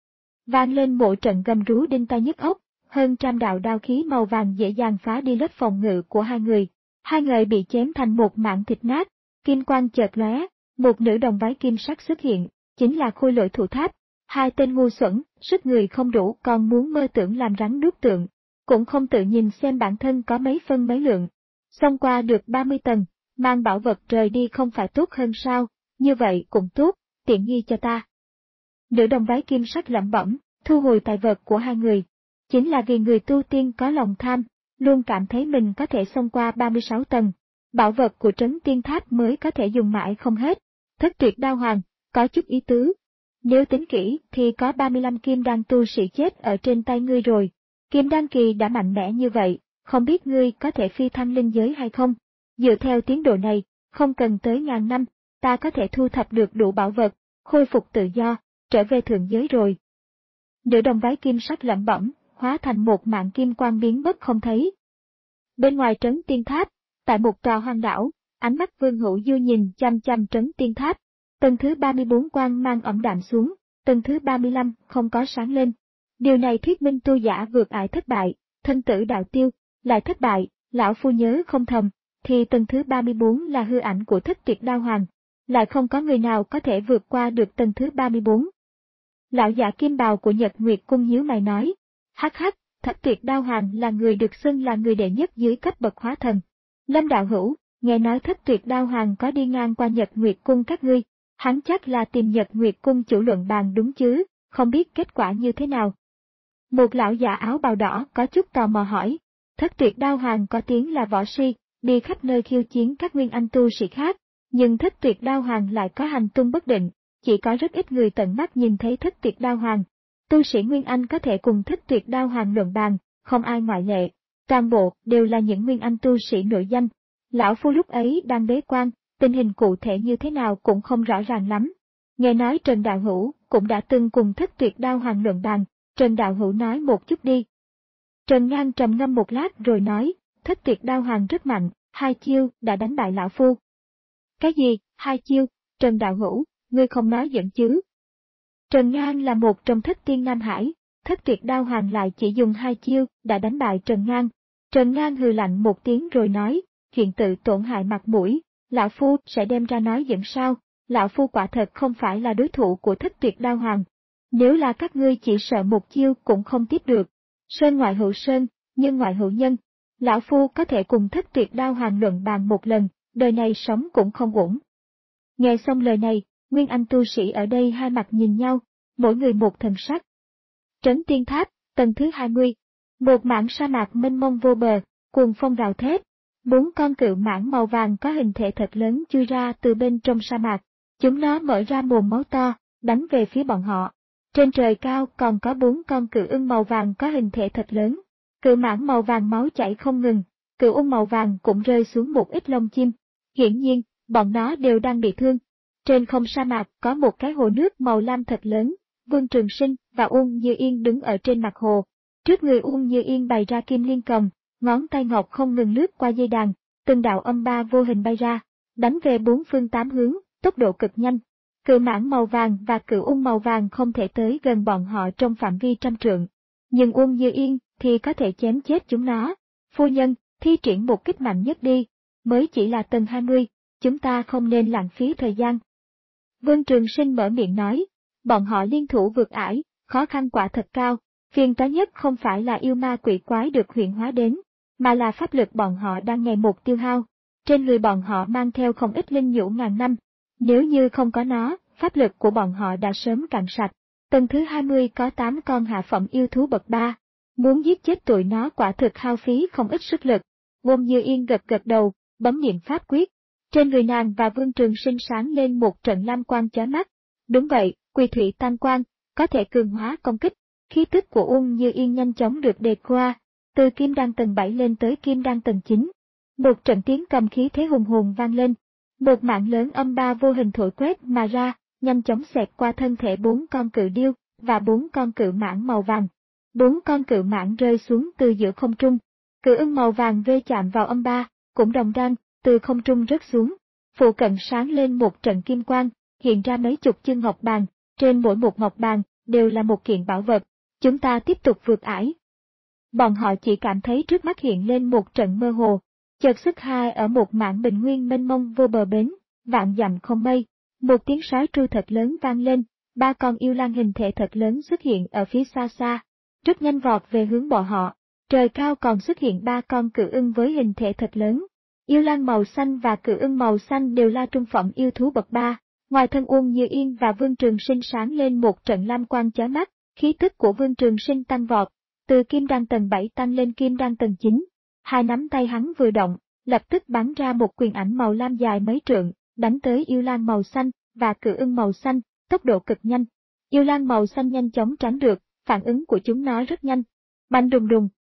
Vang lên một trận gầm rú đinh tai nhức óc, hơn trăm đạo đao khí màu vàng dễ dàng phá đi lớp phòng ngự của hai người. Hai người bị chém thành một mảng thịt nát, kim quang chợt lóe, một nữ đồng váy kim sắc xuất hiện, chính là Khôi Lỗi Thủ Tháp. Hai tên ngu xuẩn, sức người không đủ còn muốn mơ tưởng làm rắn nuốt tượng, cũng không tự nhìn xem bản thân có mấy phân mấy lượng. Xông qua được ba mươi tầng, mang bảo vật rời đi không phải tốt hơn sao, như vậy cũng tốt, tiện nghi cho ta. Nữ đồng váy kim sắc lẩm bẩm, thu hồi tài vật của hai người. Chính là vì người tu tiên có lòng tham, luôn cảm thấy mình có thể xông qua ba mươi sáu tầng. Bảo vật của Trấn Tiên Tháp mới có thể dùng mãi không hết. Thất Tuyệt Đao Hoàng, có chút ý tứ. Nếu tính kỹ thì có ba mươi lăm kim đan tu sĩ chết ở trên tay ngươi rồi. Kim đan kỳ đã mạnh mẽ như vậy, không biết ngươi có thể phi thăng linh giới hay không? Dựa theo tiến độ này, không cần tới ngàn năm, ta có thể thu thập được đủ bảo vật, khôi phục tự do, trở về thượng giới rồi. Nữ đồng váy kim sắc lẩm bẩm, hóa thành một mạng kim quang biến mất không thấy. Bên ngoài Trấn Tiên Tháp, tại một tòa hoang đảo, ánh mắt Vương Hữu Du nhìn chăm chăm Trấn Tiên Tháp. Tầng thứ ba mươi bốn quang mang ẩm đạm xuống, tầng thứ ba mươi lăm không có sáng lên. Điều này thuyết minh tu giả vượt ải thất bại, thân tử đạo tiêu, lại thất bại, lão phu nhớ không thầm, thì tầng thứ ba mươi bốn là hư ảnh của Thất Tuyệt Đao Hoàng, lại không có người nào có thể vượt qua được tầng thứ ba mươi bốn. Lão giả kim bào của Nhật Nguyệt Cung nhíu mày nói, hắc hắc, Thất Tuyệt Đao Hoàng là người được xưng là người đệ nhất dưới cấp bậc hóa thần. Lâm đạo hữu, nghe nói Thất Tuyệt Đao Hoàng có đi ngang qua Nhật Nguyệt Cung các ngươi, hắn chắc là tìm Nhật Nguyệt Cung chủ luận bàn đúng chứ, không biết kết quả như thế nào. Một lão già áo bào đỏ có chút tò mò hỏi, Thất Tuyệt Đao Hoàng có tiếng là võ si, đi khắp nơi khiêu chiến các nguyên anh tu sĩ khác, nhưng Thất Tuyệt Đao Hoàng lại có hành tung bất định, chỉ có rất ít người tận mắt nhìn thấy Thất Tuyệt Đao Hoàng. Tu sĩ nguyên anh có thể cùng Thất Tuyệt Đao Hoàng luận bàn, không ai ngoại lệ, toàn bộ đều là những nguyên anh tu sĩ nổi danh. Lão phu lúc ấy đang bế quan, tình hình cụ thể như thế nào cũng không rõ ràng lắm. Nghe nói Trần Đạo Hữu cũng đã từng cùng Thất Tuyệt Đao Hoàng luận bàn, Trần Đạo Hữu nói một chút đi. Trần Ngang trầm ngâm một lát rồi nói, Thất Tuyệt Đao Hoàng rất mạnh, hai chiêu đã đánh bại lão phu. Cái gì, hai chiêu, Trần Đạo Hữu, ngươi không nói giỡn chứ? Trần Ngang là một trong thất tiên Nam Hải, Thất Tuyệt Đao Hoàng lại chỉ dùng hai chiêu đã đánh bại Trần Ngang. Trần Ngang hừ lạnh một tiếng rồi nói, chuyện tự tổn hại mặt mũi, lão phu sẽ đem ra nói giỡn sao, lão phu quả thật không phải là đối thủ của Thất Tuyệt Đao Hoàng. Nếu là các ngươi chỉ sợ một chiêu cũng không tiếp được. Sơn ngoại hữu sơn, nhân ngoại hữu nhân. Lão phu có thể cùng Thất Tuyệt Đao Hoàng luận bàn một lần, đời này sống cũng không ổn. Nghe xong lời này, nguyên anh tu sĩ ở đây hai mặt nhìn nhau, mỗi người một thần sắc. Trấn Tiên Tháp, tầng thứ hai mươi. Một mảng sa mạc mênh mông vô bờ, cuồng phong gào thét. Bốn con cự mãng màu vàng có hình thể thật lớn chui ra từ bên trong sa mạc. Chúng nó mở ra mồm máu to, đánh về phía bọn họ. Trên trời cao còn có bốn con cự ưng màu vàng có hình thể thật lớn. Cự mãng màu vàng máu chảy không ngừng, cự ưng màu vàng cũng rơi xuống một ít lông chim. Hiển nhiên, bọn nó đều đang bị thương. Trên không sa mạc có một cái hồ nước màu lam thật lớn, Vương Trường Sinh và Uông Như Yên đứng ở trên mặt hồ. Trước người Uông Như Yên bày ra kim liên cầm, ngón tay ngọc không ngừng lướt qua dây đàn, từng đạo âm ba vô hình bay ra, đánh về bốn phương tám hướng, tốc độ cực nhanh. Cự mãng màu vàng và cự ung màu vàng không thể tới gần bọn họ trong phạm vi trăm trượng. Nhưng Uông Như Yên thì có thể chém chết chúng nó. Phu nhân, thi triển một kích mạnh nhất đi, mới chỉ là tầng hai mươi, chúng ta không nên lãng phí thời gian. Vương Trường Sinh mở miệng nói, bọn họ liên thủ vượt ải, khó khăn quả thật cao, Phiền toái nhất không phải là yêu ma quỷ quái được hiện hóa đến, mà là pháp lực bọn họ đang ngày một tiêu hao. Trên người bọn họ mang theo không ít linh nhũ ngàn năm. Nếu như không có nó, pháp lực của bọn họ đã sớm cạn sạch. Tầng thứ hai mươi có tám con hạ phẩm yêu thú bậc ba. Muốn giết chết tụi nó quả thực hao phí không ít sức lực. Wông Như Yên gật gật đầu, bấm niệm pháp quyết. Trên người nàng và Vương Trường Sinh sáng lên một trận lam quang chói mắt. Đúng vậy, Quỳ Thủy Tam Quang, có thể cường hóa công kích. Khí tức của Wông Như Yên nhanh chóng được đề qua, từ kim đan tầng bảy lên tới kim đan tầng chín. Một trận tiếng cầm khí thế hùng hùng vang lên. Một mạng lớn âm ba vô hình thổi quét mà ra, nhanh chóng xẹt qua thân thể bốn con cự điêu và bốn con cự mãng màu vàng. Bốn con cự mãng rơi xuống từ giữa không trung. Cự ưng màu vàng vê chạm vào âm ba, cũng đồng đang từ không trung rớt xuống. Phụ cận sáng lên một trận kim quang, hiện ra mấy chục chân ngọc bàn, trên mỗi một ngọc bàn đều là một kiện bảo vật. Chúng ta tiếp tục vượt ải. Bọn họ chỉ cảm thấy trước mắt hiện lên một trận mơ hồ, chợt xuất hai ở một mảng bình nguyên mênh mông vô bờ bến, vạn dặm không mây. Một tiếng sói tru thật lớn vang lên, ba con yêu lang hình thể thật lớn xuất hiện ở phía xa xa, rất nhanh vọt về hướng bọn họ. Trời cao còn xuất hiện ba con cự ưng với hình thể thật lớn. Yêu lang màu xanh và cự ưng màu xanh đều là trung phẩm yêu thú bậc ba. Ngoài thân Uông Như Yên và Vương Trường Sinh sáng lên một trận lam quang chói mắt, khí tức của Vương Trường Sinh tăng vọt, từ kim đan tầng bảy tăng lên kim đan tầng chín. Hai nắm tay hắn vừa động, lập tức bắn ra một quyền ảnh màu lam dài mấy trượng, đánh tới yêu lang màu xanh và cự ưng màu xanh, tốc độ cực nhanh. Yêu lang màu xanh nhanh chóng tránh được, phản ứng của chúng nó rất nhanh. Bành đùng đùng.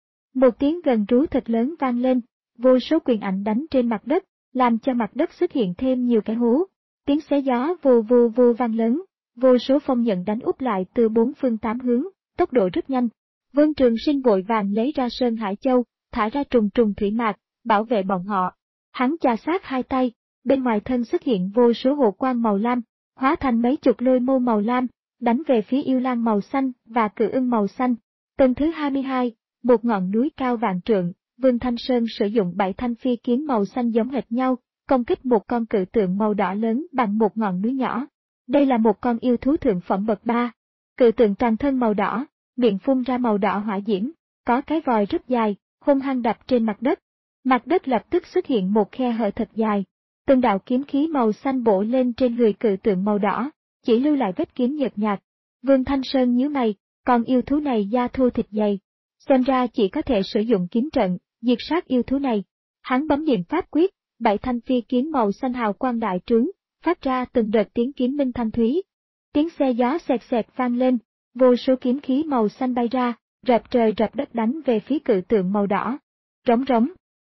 Một tiếng gầm rú thật lớn vang lên, vô số quyền ảnh đánh trên mặt đất, làm cho mặt đất xuất hiện thêm nhiều cái hố. Tiếng xé gió vù vù vù vang lớn, vô số phong nhận đánh úp lại từ bốn phương tám hướng, tốc độ rất nhanh. Vương Trường Sinh vội vàng lấy ra Sơn Hải Châu, thả ra trùng trùng thủy mạc, bảo vệ bọn họ. Hắn chà sát hai tay, bên ngoài thân xuất hiện vô số hồ quang màu lam, hóa thành mấy chục lôi mâu màu lam, đánh về phía yêu lang màu xanh và cự ưng màu xanh. Tầng thứ hai mươi hai, một ngọn núi cao vạn trượng, Vương Thanh Sơn sử dụng bảy thanh phi kiếm màu xanh giống hệt nhau, công kích một con cự tượng màu đỏ lớn bằng một ngọn núi nhỏ. Đây là một con yêu thú thượng phẩm bậc ba. Cự tượng toàn thân màu đỏ, miệng phun ra màu đỏ hỏa diễm, có cái vòi rất dài, hung hăng đập trên mặt đất. Mặt đất lập tức xuất hiện một khe hở thật dài. Từng đạo kiếm khí màu xanh bổ lên trên người cự tượng màu đỏ, chỉ lưu lại vết kiếm nhợt nhạt. Vương Thanh Sơn nhíu mày, con yêu thú này da thô thịt dày, xem ra chỉ có thể sử dụng kiếm trận, diệt sát yêu thú này. Hắn bấm niệm pháp quyết, bảy thanh phi kiếm màu xanh hào quang đại trướng, phát ra từng đợt tiếng kiếm minh thanh thúy. Tiếng xe gió xẹt xẹt vang lên, vô số kiếm khí màu xanh bay ra, rập trời rập đất đánh về phía cự tượng màu đỏ. Rống rống.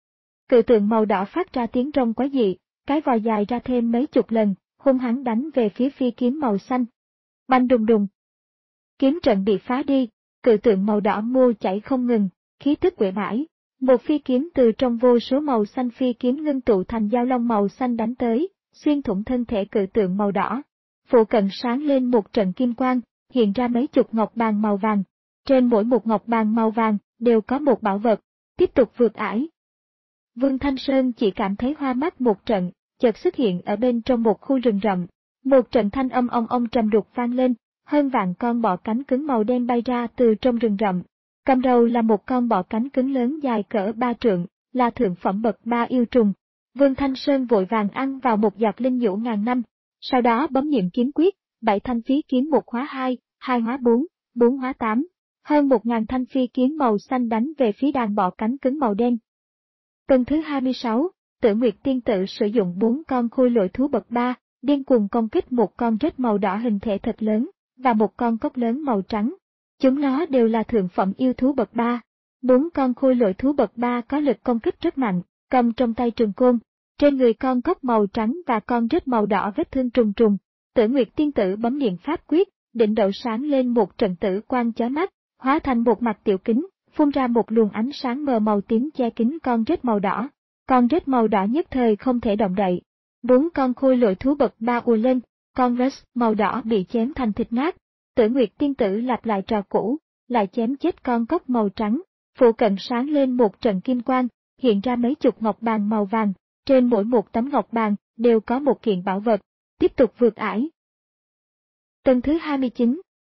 Cự tượng màu đỏ phát ra tiếng rông quái dị, cái vòi dài ra thêm mấy chục lần, hung hãn đánh về phía phi kiếm màu xanh. Bành đùng đùng. Kiếm trận bị phá đi, cự tượng màu đỏ mô chảy không ngừng, khí tức uể oải. Một phi kiếm từ trong vô số màu xanh phi kiếm ngưng tụ thành dao long màu xanh đánh tới, xuyên thủng thân thể cự tượng màu đỏ. Phụ cận sáng lên một trận kim quang, hiện ra mấy chục ngọc bàn màu vàng. Trên mỗi một ngọc bàn màu vàng đều có một bảo vật. Tiếp tục vượt ải. Vương Thanh Sơn chỉ cảm thấy hoa mắt một trận, chợt xuất hiện ở bên trong một khu rừng rậm. Một trận thanh âm ong ong trầm đục vang lên, hơn vạn con bọ cánh cứng màu đen bay ra từ trong rừng rậm. Cầm đầu là một con bọ cánh cứng lớn dài cỡ ba trượng, là thượng phẩm bậc ba yêu trùng. Vương Thanh Sơn vội vàng ăn vào một giọt linh nhũ ngàn năm, sau đó bấm niệm kiếm quyết, bảy thanh phi kiếm một hóa hai, hai hóa bốn, bốn hóa tám, hơn một ngàn thanh phi kiếm màu xanh đánh về phía đàn bọ cánh cứng màu đen. Tầng thứ hai mươi sáu, Tử Nguyệt Tiên Tự sử dụng bốn con khôi lỗi thú bậc ba, điên cuồng công kích một con rết màu đỏ hình thể thật lớn, và một con cóc lớn màu trắng. Chúng nó đều là thượng phẩm yêu thú bậc ba. Bốn con khôi lỗi thú bậc ba có lực công kích rất mạnh, cầm trong tay trường côn. Trên người con cóc màu trắng và con rết màu đỏ vết thương trùng trùng. Tử Nguyệt Tiên Tử bấm niệm pháp quyết, đỉnh đầu sáng lên một trận tử quang chói mắt, hóa thành một mặt tiểu kính, phun ra một luồng ánh sáng mờ màu tím che kín con rết màu đỏ. Con rết màu đỏ nhất thời không thể động đậy. Bốn con khôi lỗi thú bậc ba ùa lên, con rết màu đỏ bị chém thành thịt nát. Tử Nguyệt Tiên Tử lặp lại trò cũ, lại chém chết con cóc màu trắng. Phụ cận sáng lên một trận kim quang, hiện ra mấy chục ngọc bàn màu vàng, trên mỗi một tấm ngọc bàn đều có một kiện bảo vật. Tiếp tục vượt ải. Tầng thứ hai mươi chín,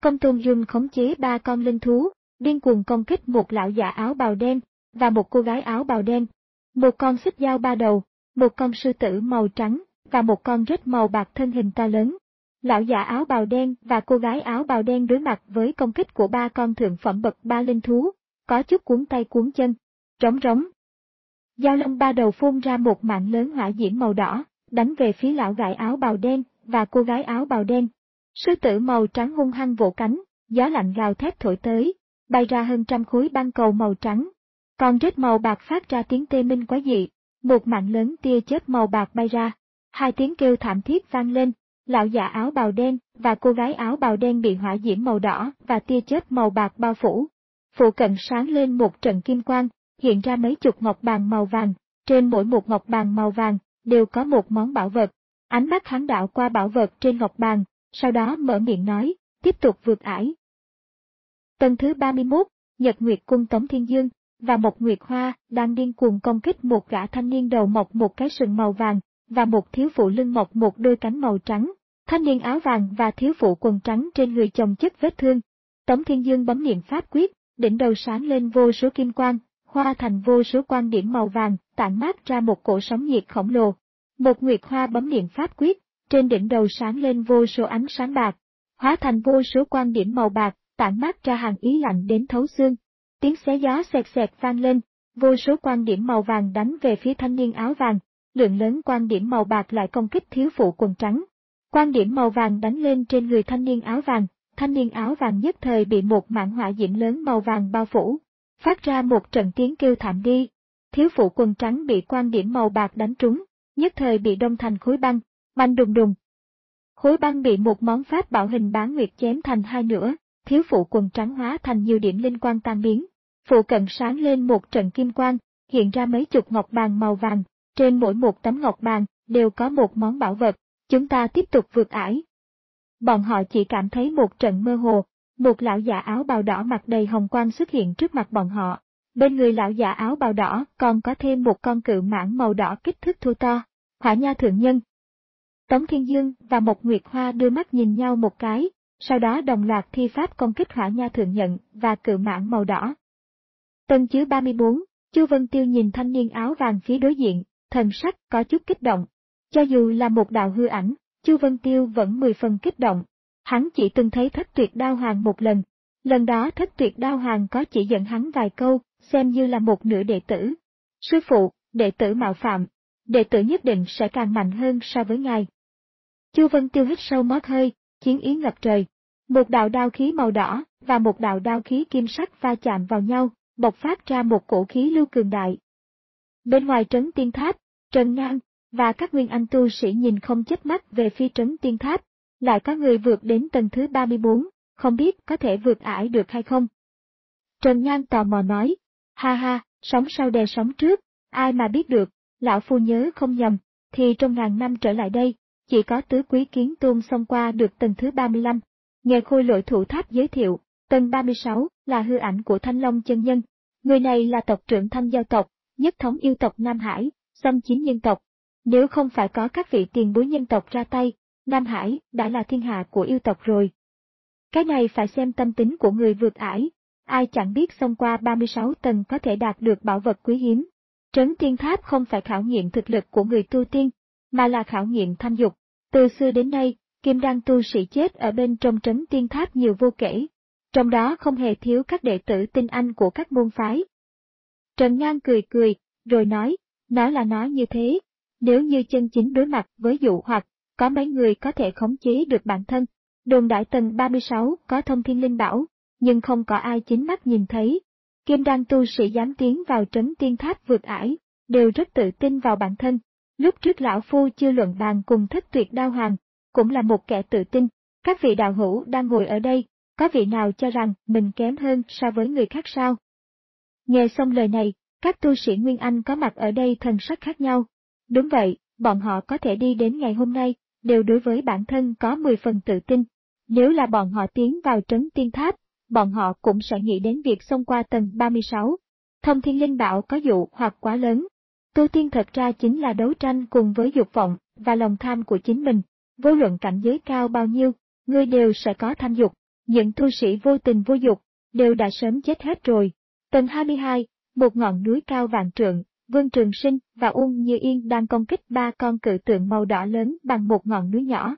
Công Tôn Dung khống chế ba con linh thú, điên cuồng công kích một lão giả áo bào đen và một cô gái áo bào đen. Một con xích dao ba đầu, một con sư tử màu trắng và một con rết màu bạc thân hình to lớn. Lão giả áo bào đen và cô gái áo bào đen đối mặt với công kích của ba con thượng phẩm bậc ba linh thú, có chút cuốn tay cuốn chân. Rống rống. Dao long ba đầu phun ra một mạng lớn hỏa diễm màu đỏ, đánh về phía lão gái áo bào đen và cô gái áo bào đen. Sư tử màu trắng hung hăng vỗ cánh, gió lạnh gào thét thổi tới, bay ra hơn trăm khối băng cầu màu trắng. Con rết màu bạc phát ra tiếng tê minh quái dị, một mạng lớn tia chớp màu bạc bay ra. Hai tiếng kêu thảm thiết vang lên, lão già áo bào đen và cô gái áo bào đen bị hỏa diễm màu đỏ và tia chớp màu bạc bao phủ. Phụ cận sáng lên một trận kim quang, hiện ra mấy chục ngọc bàn màu vàng, trên mỗi một ngọc bàn màu vàng đều có một món bảo vật. Ánh mắt hắn đạo qua bảo vật trên ngọc bàn, sau đó mở miệng nói, tiếp tục vượt ải. Tầng thứ ba mươi mốt, Nhật Nguyệt Cung Tống Thiên Dương và một Nguyệt Hoa đang điên cuồng công kích một gã thanh niên đầu mọc một cái sừng màu vàng và một thiếu phụ lưng mọc một đôi cánh màu trắng. Thanh niên áo vàng và thiếu phụ quần trắng trên người chồng chất vết thương. Tống Thiên Dương bấm niệm pháp quyết, đỉnh đầu sáng lên vô số kim quang, hóa thành vô số quang điểm màu vàng, tản mát ra một cổ sóng nhiệt khổng lồ. Một Nguyệt Hoa bấm niệm pháp quyết, trên đỉnh đầu sáng lên vô số ánh sáng bạc, hóa thành vô số quang điểm màu bạc, tản mát ra hàng ý lạnh đến thấu xương. Tiếng xé gió xẹt xẹt vang lên, vô số quang điểm màu vàng đánh về phía thanh niên áo vàng, lượng lớn quang điểm màu bạc lại công kích thiếu phụ quần trắng. Quang điểm màu vàng đánh lên trên người thanh niên áo vàng, thanh niên áo vàng nhất thời bị một mảng hỏa diễm lớn màu vàng bao phủ, phát ra một trận tiếng kêu thảm đi. Thiếu phụ quần trắng bị quang điểm màu bạc đánh trúng, nhất thời bị đông thành khối băng, banh đùng đùng. Khối băng bị một món pháp bảo hình bán nguyệt chém thành hai nửa, thiếu phụ quần trắng hóa thành nhiều điểm linh quang tan biến. Phụ cận sáng lên một trận kim quang, hiện ra mấy chục ngọc bàn màu vàng, trên mỗi một tấm ngọc bàn đều có một món bảo vật. Chúng ta tiếp tục vượt ải. Bọn họ chỉ cảm thấy một trận mơ hồ, một lão già áo bào đỏ mặt đầy hồng quang xuất hiện trước mặt bọn họ. Bên người lão già áo bào đỏ còn có thêm một con cự mãng màu đỏ kích thước thô to, Hỏa Nha Thượng Nhân. Tống Thiên Dương và Mộc Nguyệt Hoa đưa mắt nhìn nhau một cái, sau đó đồng loạt thi pháp công kích Hỏa Nha Thượng Nhân và cự mãng màu đỏ. Tầng thứ ba mươi bốn, Chu Vân Tiêu nhìn thanh niên áo vàng phía đối diện, thần sắc có chút kích động. Cho dù là một đạo hư ảnh, Chu Vân Tiêu vẫn mười phần kích động. Hắn chỉ từng thấy Thất Tuyệt Đao Hoàng một lần. Lần đó Thất Tuyệt Đao Hoàng có chỉ dẫn hắn vài câu, xem như là một nửa đệ tử. Sư phụ, đệ tử mạo phạm, đệ tử nhất định sẽ càng mạnh hơn so với ngài. Chu Vân Tiêu hít sâu mót hơi, chiến ý ngập trời. Một đạo đao khí màu đỏ và một đạo đao khí kim sắc va chạm vào nhau, bộc phát ra một cổ khí lưu cường đại. Bên ngoài trấn tiên tháp, Trần Ngang và các nguyên anh tu sĩ nhìn không chớp mắt về phía trấn tiên tháp, lại có người vượt đến tầng thứ ba mươi bốn, không biết có thể vượt ải được hay không. Trần Ngang tò mò nói, ha ha, sóng sau đè sóng trước, ai mà biết được, lão phu nhớ không nhầm, thì trong ngàn năm trở lại đây, chỉ có tứ quý kiến tôn xông qua được tầng thứ ba mươi lăm. Nghe Khôi Lỗi Thủ Tháp giới thiệu, tầng ba mươi sáu là hư ảnh của Thanh Long chân nhân. Người này là tộc trưởng Thanh Giao tộc, nhất thống yêu tộc Nam Hải, xâm chiếm nhân tộc. Nếu không phải có các vị tiền bối nhân tộc ra tay, Nam Hải đã là thiên hạ của yêu tộc rồi. Cái này phải xem tâm tính của người vượt ải, ai chẳng biết xông qua ba mươi sáu tầng có thể đạt được bảo vật quý hiếm. Trấn Tiên Tháp không phải khảo nghiệm thực lực của người tu tiên, mà là khảo nghiệm tham dục. Từ xưa đến nay, kim đan tu sĩ chết ở bên trong Trấn Tiên Tháp nhiều vô kể, trong đó không hề thiếu các đệ tử tinh anh của các môn phái. Trần Ngang cười cười, rồi nói, nói là nói như thế, nếu như chân chính đối mặt với dụ hoặc, có mấy người có thể khống chế được bản thân. Đồn đại tầng ba mươi sáu có thông thiên linh bảo, nhưng không có ai chính mắt nhìn thấy. Kim đan tu sĩ dám tiến vào Trấn Tiên Tháp vượt ải, đều rất tự tin vào bản thân. Lúc trước lão phu chưa luận bàn cùng Thất Tuyệt Đao Hoàng, cũng là một kẻ tự tin. Các vị đạo hữu đang ngồi ở đây, có vị nào cho rằng mình kém hơn so với người khác sao? Nghe xong lời này, các tu sĩ Nguyên Anh có mặt ở đây thần sắc khác nhau. Đúng vậy, bọn họ có thể đi đến ngày hôm nay, đều đối với bản thân có mười phần tự tin. Nếu là bọn họ tiến vào Trấn Tiên Tháp, bọn họ cũng sẽ nghĩ đến việc xông qua tầng ba mươi sáu. Thông thiên linh bảo có dụ hoặc quá lớn. Tu tiên thật ra chính là đấu tranh cùng với dục vọng và lòng tham của chính mình. Vô luận cảnh giới cao bao nhiêu, người đều sẽ có tham dục. những tu sĩ vô tình vô dục, đều đã sớm chết hết rồi. Tầng hai mươi hai, một ngọn núi cao vạn trượng, Vương Trường Sinh và Uông Như Yên đang công kích ba con cự tượng màu đỏ lớn bằng một ngọn núi nhỏ.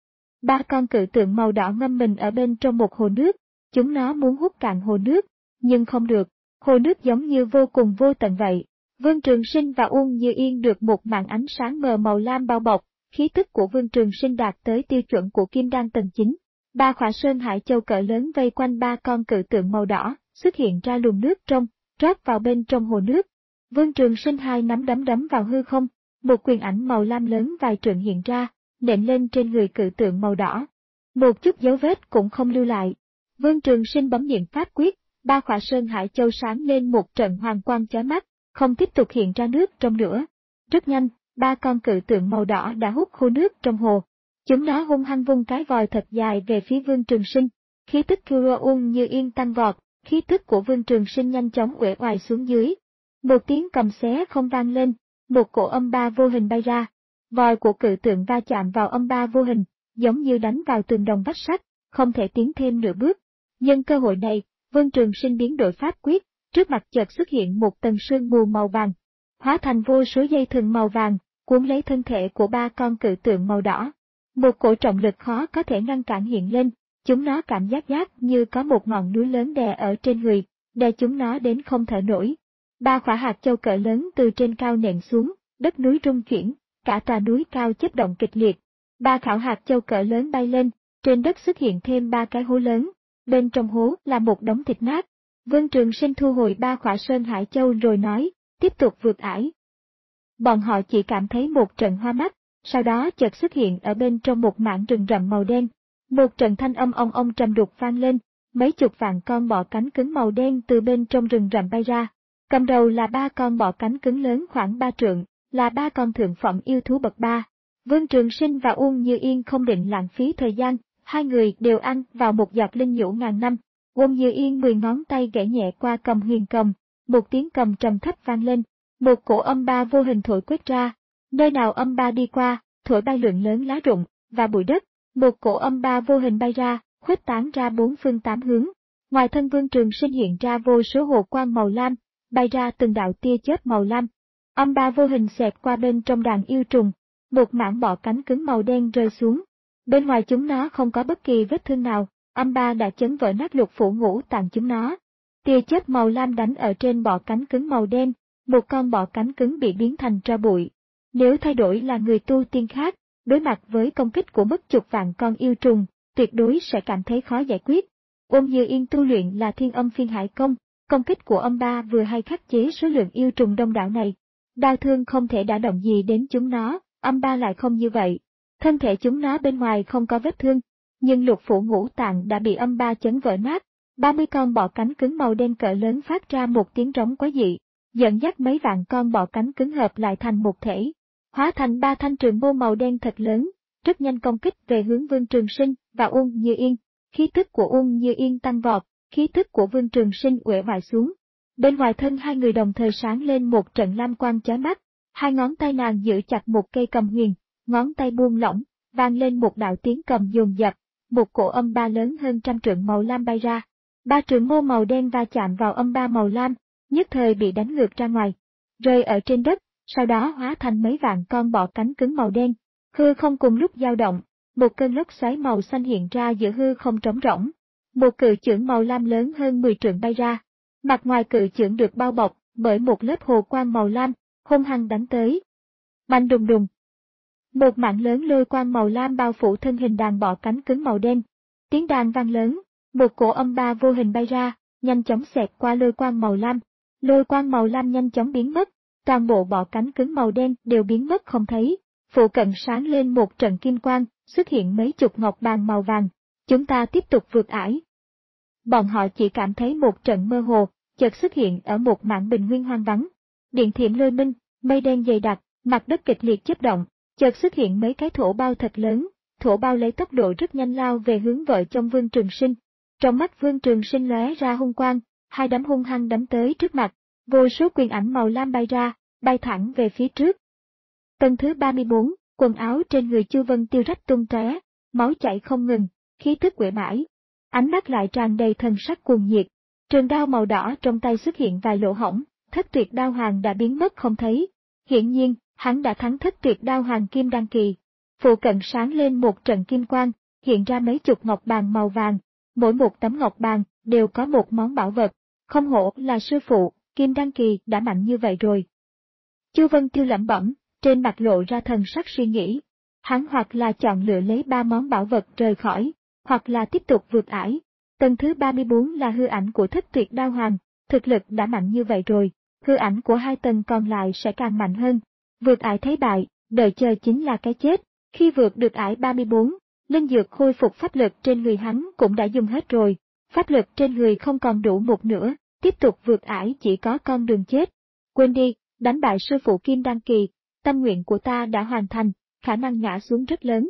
Ba con cự tượng màu đỏ ngâm mình ở bên trong một hồ nước, chúng nó muốn hút cạn hồ nước, nhưng không được, hồ nước giống như vô cùng vô tận vậy. Vương Trường Sinh và Uông Như Yên được một màn ánh sáng mờ màu lam bao bọc, khí tức của Vương Trường Sinh đạt tới tiêu chuẩn của Kim Đan tầng chín. Ba khỏa sơn hải châu cỡ lớn vây quanh ba con cự tượng màu đỏ, xuất hiện ra luồng nước trong, rót vào bên trong hồ nước. Vương Trường Sinh hai nắm đấm đấm vào hư không, một quyền ảnh màu lam lớn vài trượng hiện ra, nện lên trên người cự tượng màu đỏ. Một chút dấu vết cũng không lưu lại. Vương Trường Sinh bấm niệm pháp quyết, ba khỏa sơn hải châu sáng lên một trận hoàng quang chói mắt, không tiếp tục hiện ra nước trong nữa. Rất nhanh, ba con cự tượng màu đỏ đã hút khô nước trong hồ. Chúng nó hung hăng vung cái vòi thật dài về phía Vương Trường Sinh. Khí tức Kuro Uông Như Yên tăng vọt, khí tức của Vương Trường Sinh nhanh chóng uể oải xuống dưới. Một tiếng cầm xé không vang lên, một cổ âm ba vô hình bay ra. Vòi của cự tượng va chạm vào âm ba vô hình, giống như đánh vào tường đồng vách sắt, không thể tiến thêm nửa bước. Nhân cơ hội này, Vương Trường Sinh biến đổi pháp quyết, trước mặt chợt xuất hiện một tầng sương mù màu vàng, hóa thành vô số dây thừng màu vàng, cuốn lấy thân thể của ba con cự tượng màu đỏ. Một cổ trọng lực khó có thể ngăn cản hiện lên, chúng nó cảm giác giác như có một ngọn núi lớn đè ở trên người, đè chúng nó đến không thở nổi. Ba khỏa hạt châu cỡ lớn từ trên cao nện xuống, đất núi rung chuyển, cả tòa núi cao chớp động kịch liệt. Ba khảo hạt châu cỡ lớn bay lên, trên đất xuất hiện thêm ba cái hố lớn, bên trong hố là một đống thịt nát. Vương Trường Sinh thu hồi ba khỏa sơn hải châu rồi nói, tiếp tục vượt ải. Bọn họ chỉ cảm thấy một trận hoa mắt, sau đó chợt xuất hiện ở bên trong một mảng rừng rậm màu đen. Một trận thanh âm ong ong trầm đục vang lên, mấy chục vạn con bọ cánh cứng màu đen từ bên trong rừng rậm bay ra. Cầm đầu là ba con bọ cánh cứng lớn khoảng ba trượng, là ba con thượng phẩm yêu thú bậc ba. Vương Trường Sinh và Uông Như Yên không định lãng phí thời gian, hai người đều ăn vào một giọt linh nhũ ngàn năm. Uông Như Yên mười ngón tay gảy nhẹ qua cầm huyền cầm, một tiếng cầm trầm thấp vang lên, một cổ âm ba vô hình thổi quét ra. Nơi nào âm ba đi qua, thổi bay lượng lớn lá rụng và bụi đất, một cổ âm ba vô hình bay ra, khuếch tán ra bốn phương tám hướng. Ngoài thân Vương Trường Sinh hiện ra vô số hồ quang màu lam, bay ra từng đạo tia chớp màu lam. Âm ba vô hình xẹt qua bên trong đàn yêu trùng, một mảng bọ cánh cứng màu đen rơi xuống. Bên ngoài chúng nó không có bất kỳ vết thương nào, âm ba đã chấn vỡ nát lục phủ ngũ tạng chúng nó. Tia chớp màu lam đánh ở trên bọ cánh cứng màu đen, một con bọ cánh cứng bị biến thành tro bụi. Nếu thay đổi là người tu tiên khác, đối mặt với công kích của mất chục vạn con yêu trùng, tuyệt đối sẽ cảm thấy khó giải quyết. Uông Như Yên tu luyện là Thiên Âm Phiên Hải Công, công kích của âm ba vừa hay khắc chế số lượng yêu trùng đông đảo này. Đao thương không thể đả động gì đến chúng nó, âm ba lại không như vậy. Thân thể chúng nó bên ngoài không có vết thương, nhưng lục phủ ngũ tạng đã bị âm ba chấn vỡ nát. ba mươi con bọ cánh cứng màu đen cỡ lớn phát ra một tiếng rống quái dị, dẫn dắt mấy vạn con bọ cánh cứng hợp lại thành một thể, hóa thành ba thanh trường mâu màu đen thật lớn, rất nhanh công kích về hướng Vương Trường Sinh và Uông Như Yên. Khí tức của Uông Như Yên tăng vọt, khí tức của Vương Trường Sinh uể oải xuống. Bên ngoài thân hai người đồng thời sáng lên một trận lam quang chói mắt, hai ngón tay nàng giữ chặt một cây cầm huyền, ngón tay buông lỏng, vang lên một đạo tiếng cầm dồn dập, một cổ âm ba lớn hơn trăm trượng màu lam bay ra. Ba trường mâu màu đen va chạm vào âm ba màu lam, nhất thời bị đánh ngược ra ngoài, rơi ở trên đất, sau đó hóa thành mấy vạn con bọ cánh cứng màu đen. Hư không cùng lúc dao động, một cơn lốc xoáy màu xanh hiện ra giữa hư không trống rỗng. Một cự chưởng màu lam lớn hơn mười trượng bay ra. Mặt ngoài cự chưởng được bao bọc bởi một lớp hồ quang màu lam, hung hăng đánh tới. Bành đùng đùng. Một mảng lớn lôi quang màu lam bao phủ thân hình đàn bọ cánh cứng màu đen. Tiếng đàn vang lớn, một cổ âm ba vô hình bay ra, nhanh chóng xẹt qua lôi quang màu lam. Lôi quang màu lam nhanh chóng biến mất, toàn bộ bọ cánh cứng màu đen đều biến mất không thấy. Phụ cận sáng lên một trận kim quang, xuất hiện mấy chục ngọc bàn màu vàng. Chúng ta tiếp tục vượt ải. Bọn họ chỉ cảm thấy một trận mơ hồ, chợt xuất hiện ở một mảng bình nguyên hoang vắng. Điện thiểm lôi minh, mây đen dày đặc, mặt đất kịch liệt chớp động, chợt xuất hiện mấy cái thổ bao thật lớn, thổ bao lấy tốc độ rất nhanh lao về hướng vợ chồng Vương Trường Sinh. Trong mắt Vương Trường Sinh lóe ra hung quang, hai đấm hung hăng đấm tới trước mặt, vô số quyền ảnh màu lam bay ra, bay thẳng về phía trước. Tầng thứ ba mươi bốn, quần áo trên người Chu Vân Tiêu rách tung tóe, máu chảy không ngừng, khí tức uể oải. ánh mắt lại tràn đầy thần sắc cuồng nhiệt. Trường đao màu đỏ trong tay xuất hiện vài lỗ hổng, Thất Tuyệt Đao Hoàng đã biến mất không thấy. Hiển nhiên, hắn đã thắng Thất Tuyệt Đao Hoàng kim đan kỳ. Phụ cận sáng lên một trận kim quang, hiện ra mấy chục ngọc bàn màu vàng, mỗi một tấm ngọc bàn đều có một món bảo vật. Không hổ là sư phụ, kim đan kỳ đã mạnh như vậy rồi. Chu Vân Tiêu lẩm bẩm, trên mặt lộ ra thần sắc suy nghĩ. Hắn hoặc là chọn lựa lấy ba món bảo vật rời khỏi, hoặc là tiếp tục vượt ải. Tầng thứ ba mươi bốn là hư ảnh của Thất Tuyệt Đao Hoàng, thực lực đã mạnh như vậy rồi, hư ảnh của hai tầng còn lại sẽ càng mạnh hơn. Vượt ải thấy bại, đợi chờ chính là cái chết. Khi vượt được ải ba mươi bốn, linh dược khôi phục pháp lực trên người hắn cũng đã dùng hết rồi, pháp lực trên người không còn đủ một nửa, tiếp tục vượt ải chỉ có con đường chết. Quên đi, đánh bại sư phụ kim đan kỳ, tâm nguyện của ta đã hoàn thành, khả năng ngã xuống rất lớn.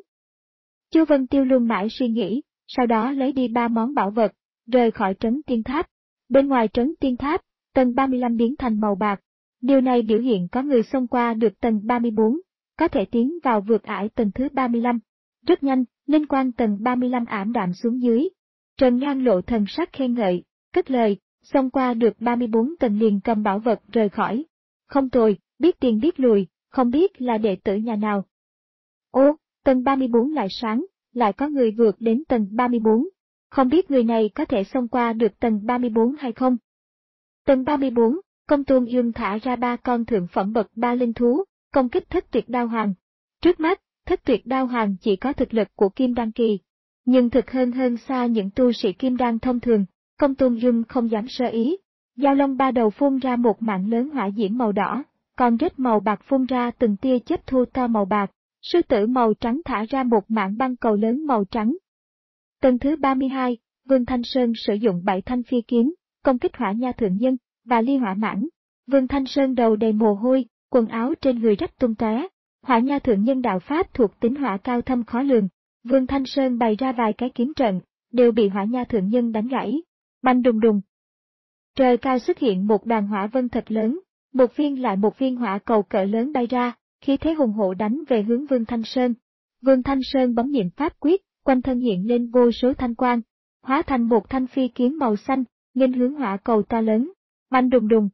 Chu Vân Tiêu luôn mãi suy nghĩ, sau đó lấy đi ba món bảo vật, rời khỏi trấn tiên tháp. Bên ngoài trấn tiên tháp, tầng ba mươi lăm biến thành màu bạc. Điều này biểu hiện có người xông qua được tầng ba mươi bốn, có thể tiến vào vượt ải tầng thứ ba mươi lăm. Rất nhanh, linh quang tầng ba mươi lăm ảm đạm xuống dưới. Trần Ngang lộ thần sắc khen ngợi, cất lời, xông qua được ba mươi bốn tầng liền cầm bảo vật rời khỏi. Không tồi, biết tiền biết lùi, không biết là đệ tử nhà nào. Ô, tầng ba mươi bốn lại sáng, lại có người vượt đến tầng ba mươi bốn. Không biết người này có thể xông qua được tầng ba mươi bốn hay không? Tầng ba mươi bốn, Công Tôn Dương thả ra ba con thượng phẩm bậc ba linh thú, công kích Thất Tuyệt Đao Hoàng. Trước mắt, Thất Tuyệt Đao Hoàng chỉ có thực lực của kim đan kỳ, nhưng thực hơn hơn xa những tu sĩ kim đan thông thường. Công Tôn Dương không dám sơ ý. Giao Long ba đầu phun ra một mạng lớn hỏa diễm màu đỏ, con rết màu bạc phun ra từng tia chớp thu to màu bạc, sư tử màu trắng thả ra một mạng băng cầu lớn màu trắng. Tầng thứ ba mươi hai, Vương Thanh Sơn sử dụng bảy thanh phi kiếm, công kích Hỏa Nha Thượng Nhân và Ly Hỏa Mãng. Vương Thanh Sơn đầu đầy mồ hôi, quần áo trên người rách tung tóe. Hỏa Nha Thượng Nhân đạo pháp thuộc tính hỏa cao thâm khó lường. Vương Thanh Sơn bày ra vài cái kiếm trận, đều bị Hỏa Nha Thượng Nhân đánh gãy. Bành đùng đùng. Trời cao xuất hiện một đoàn hỏa vân thật lớn, một viên lại một viên hỏa cầu cỡ lớn bay ra, khí thế hùng hổ đánh về hướng Vương Thanh Sơn. Vương Thanh Sơn bấm niệm pháp quyết, quanh thân hiện lên vô số thanh quang, hóa thành một thanh phi kiếm màu xanh, nghênh hướng hỏa cầu to lớn. Bành đùng đùng.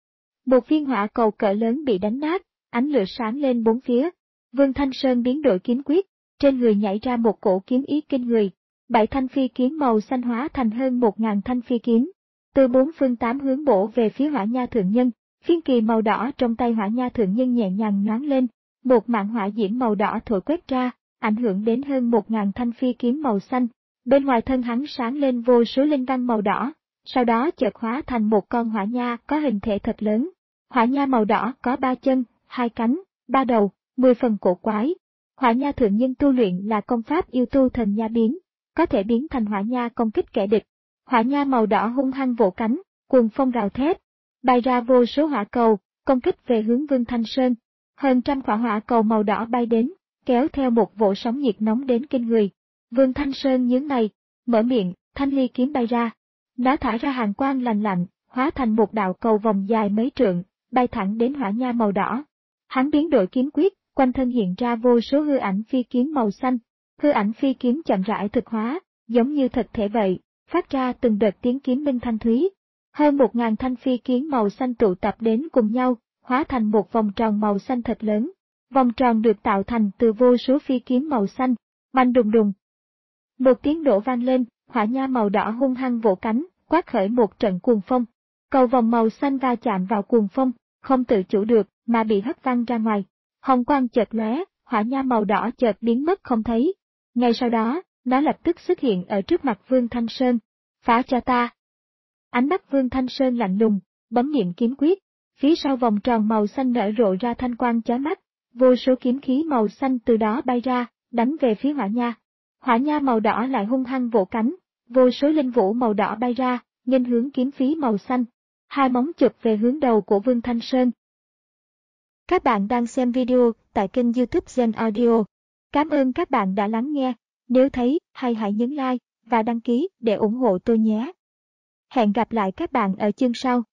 Một viên hỏa cầu cỡ lớn bị đánh nát, ánh lửa sáng lên bốn phía. Vương Thanh Sơn biến đổi kiếm quyết, trên người nhảy ra một cổ kiếm ý kinh người. Bảy thanh phi kiếm màu xanh hóa thành hơn một ngàn thanh phi kiếm, từ bốn phương tám hướng bổ về phía Hỏa Nha Thượng Nhân. Phiên kỳ màu đỏ trong tay Hỏa Nha Thượng Nhân nhẹ nhàng nhoáng lên, một mạng hỏa diễm màu đỏ thổi quét ra, ảnh hưởng đến hơn một ngàn thanh phi kiếm màu xanh. Bên ngoài thân hắn sáng lên vô số linh văn màu đỏ, sau đó chợt hóa thành một con hỏa nha có hình thể thật lớn. Hỏa nha màu đỏ có ba chân, hai cánh, ba đầu, mười phần cổ quái. Hỏa Nha Thượng Nhân tu luyện là công pháp yêu tu thần nha biến, có thể biến thành hỏa nha công kích kẻ địch. Hỏa nha màu đỏ hung hăng vỗ cánh, cuồng phong gào thét, bay ra vô số hỏa cầu, công kích về hướng Vương Thanh Sơn. Hơn trăm quả hỏa cầu màu đỏ bay đến, kéo theo một vỗ sóng nhiệt nóng đến kinh người. Vương Thanh Sơn nhướng mày, mở miệng, thanh ly kiếm bay ra. Nó thả ra hàn quang lành lạnh, hóa thành một đạo cầu vòng dài mấy trượng, bay thẳng đến hỏa nha màu đỏ. Hắn biến đổi kiếm quyết, quanh thân hiện ra vô số hư ảnh phi kiếm màu xanh. Hư ảnh phi kiếm chậm rãi thực hóa, giống như thực thể vậy, phát ra từng đợt tiếng kiếm minh thanh thúy. Hơn một ngàn thanh phi kiếm màu xanh tụ tập đến cùng nhau, hóa thành một vòng tròn màu xanh thật lớn. Vòng tròn được tạo thành từ vô số phi kiếm màu xanh. Bành đùng đùng. Một tiếng nổ vang lên, hỏa nha màu đỏ hung hăng vỗ cánh, quát khởi một trận cuồng phong. Cầu vòng màu xanh va chạm vào cuồng phong, không tự chủ được mà bị hất văng ra ngoài. Hồng quang chợt lóe, hỏa nha màu đỏ chợt biến mất không thấy. Ngay sau đó, nó lập tức xuất hiện ở trước mặt Vương Thanh Sơn. Phá cho ta! Ánh mắt Vương Thanh Sơn lạnh lùng, bấm niệm kiếm quyết, phía sau vòng tròn màu xanh nở rộ ra thanh quang chói mắt, vô số kiếm khí màu xanh từ đó bay ra, đánh về phía hỏa nha. Hỏa nha màu đỏ lại hung hăng vỗ cánh, vô số linh vũ màu đỏ bay ra, nghênh hướng kiếm khí màu xanh. Hai móng chụp về hướng đầu của Vương Thanh Sơn. Các bạn đang xem video tại kênh YouTube Gen Audio. Cảm ơn các bạn đã lắng nghe. Nếu thấy hay hãy nhấn like và đăng ký để ủng hộ tôi nhé. Hẹn gặp lại các bạn ở chương sau.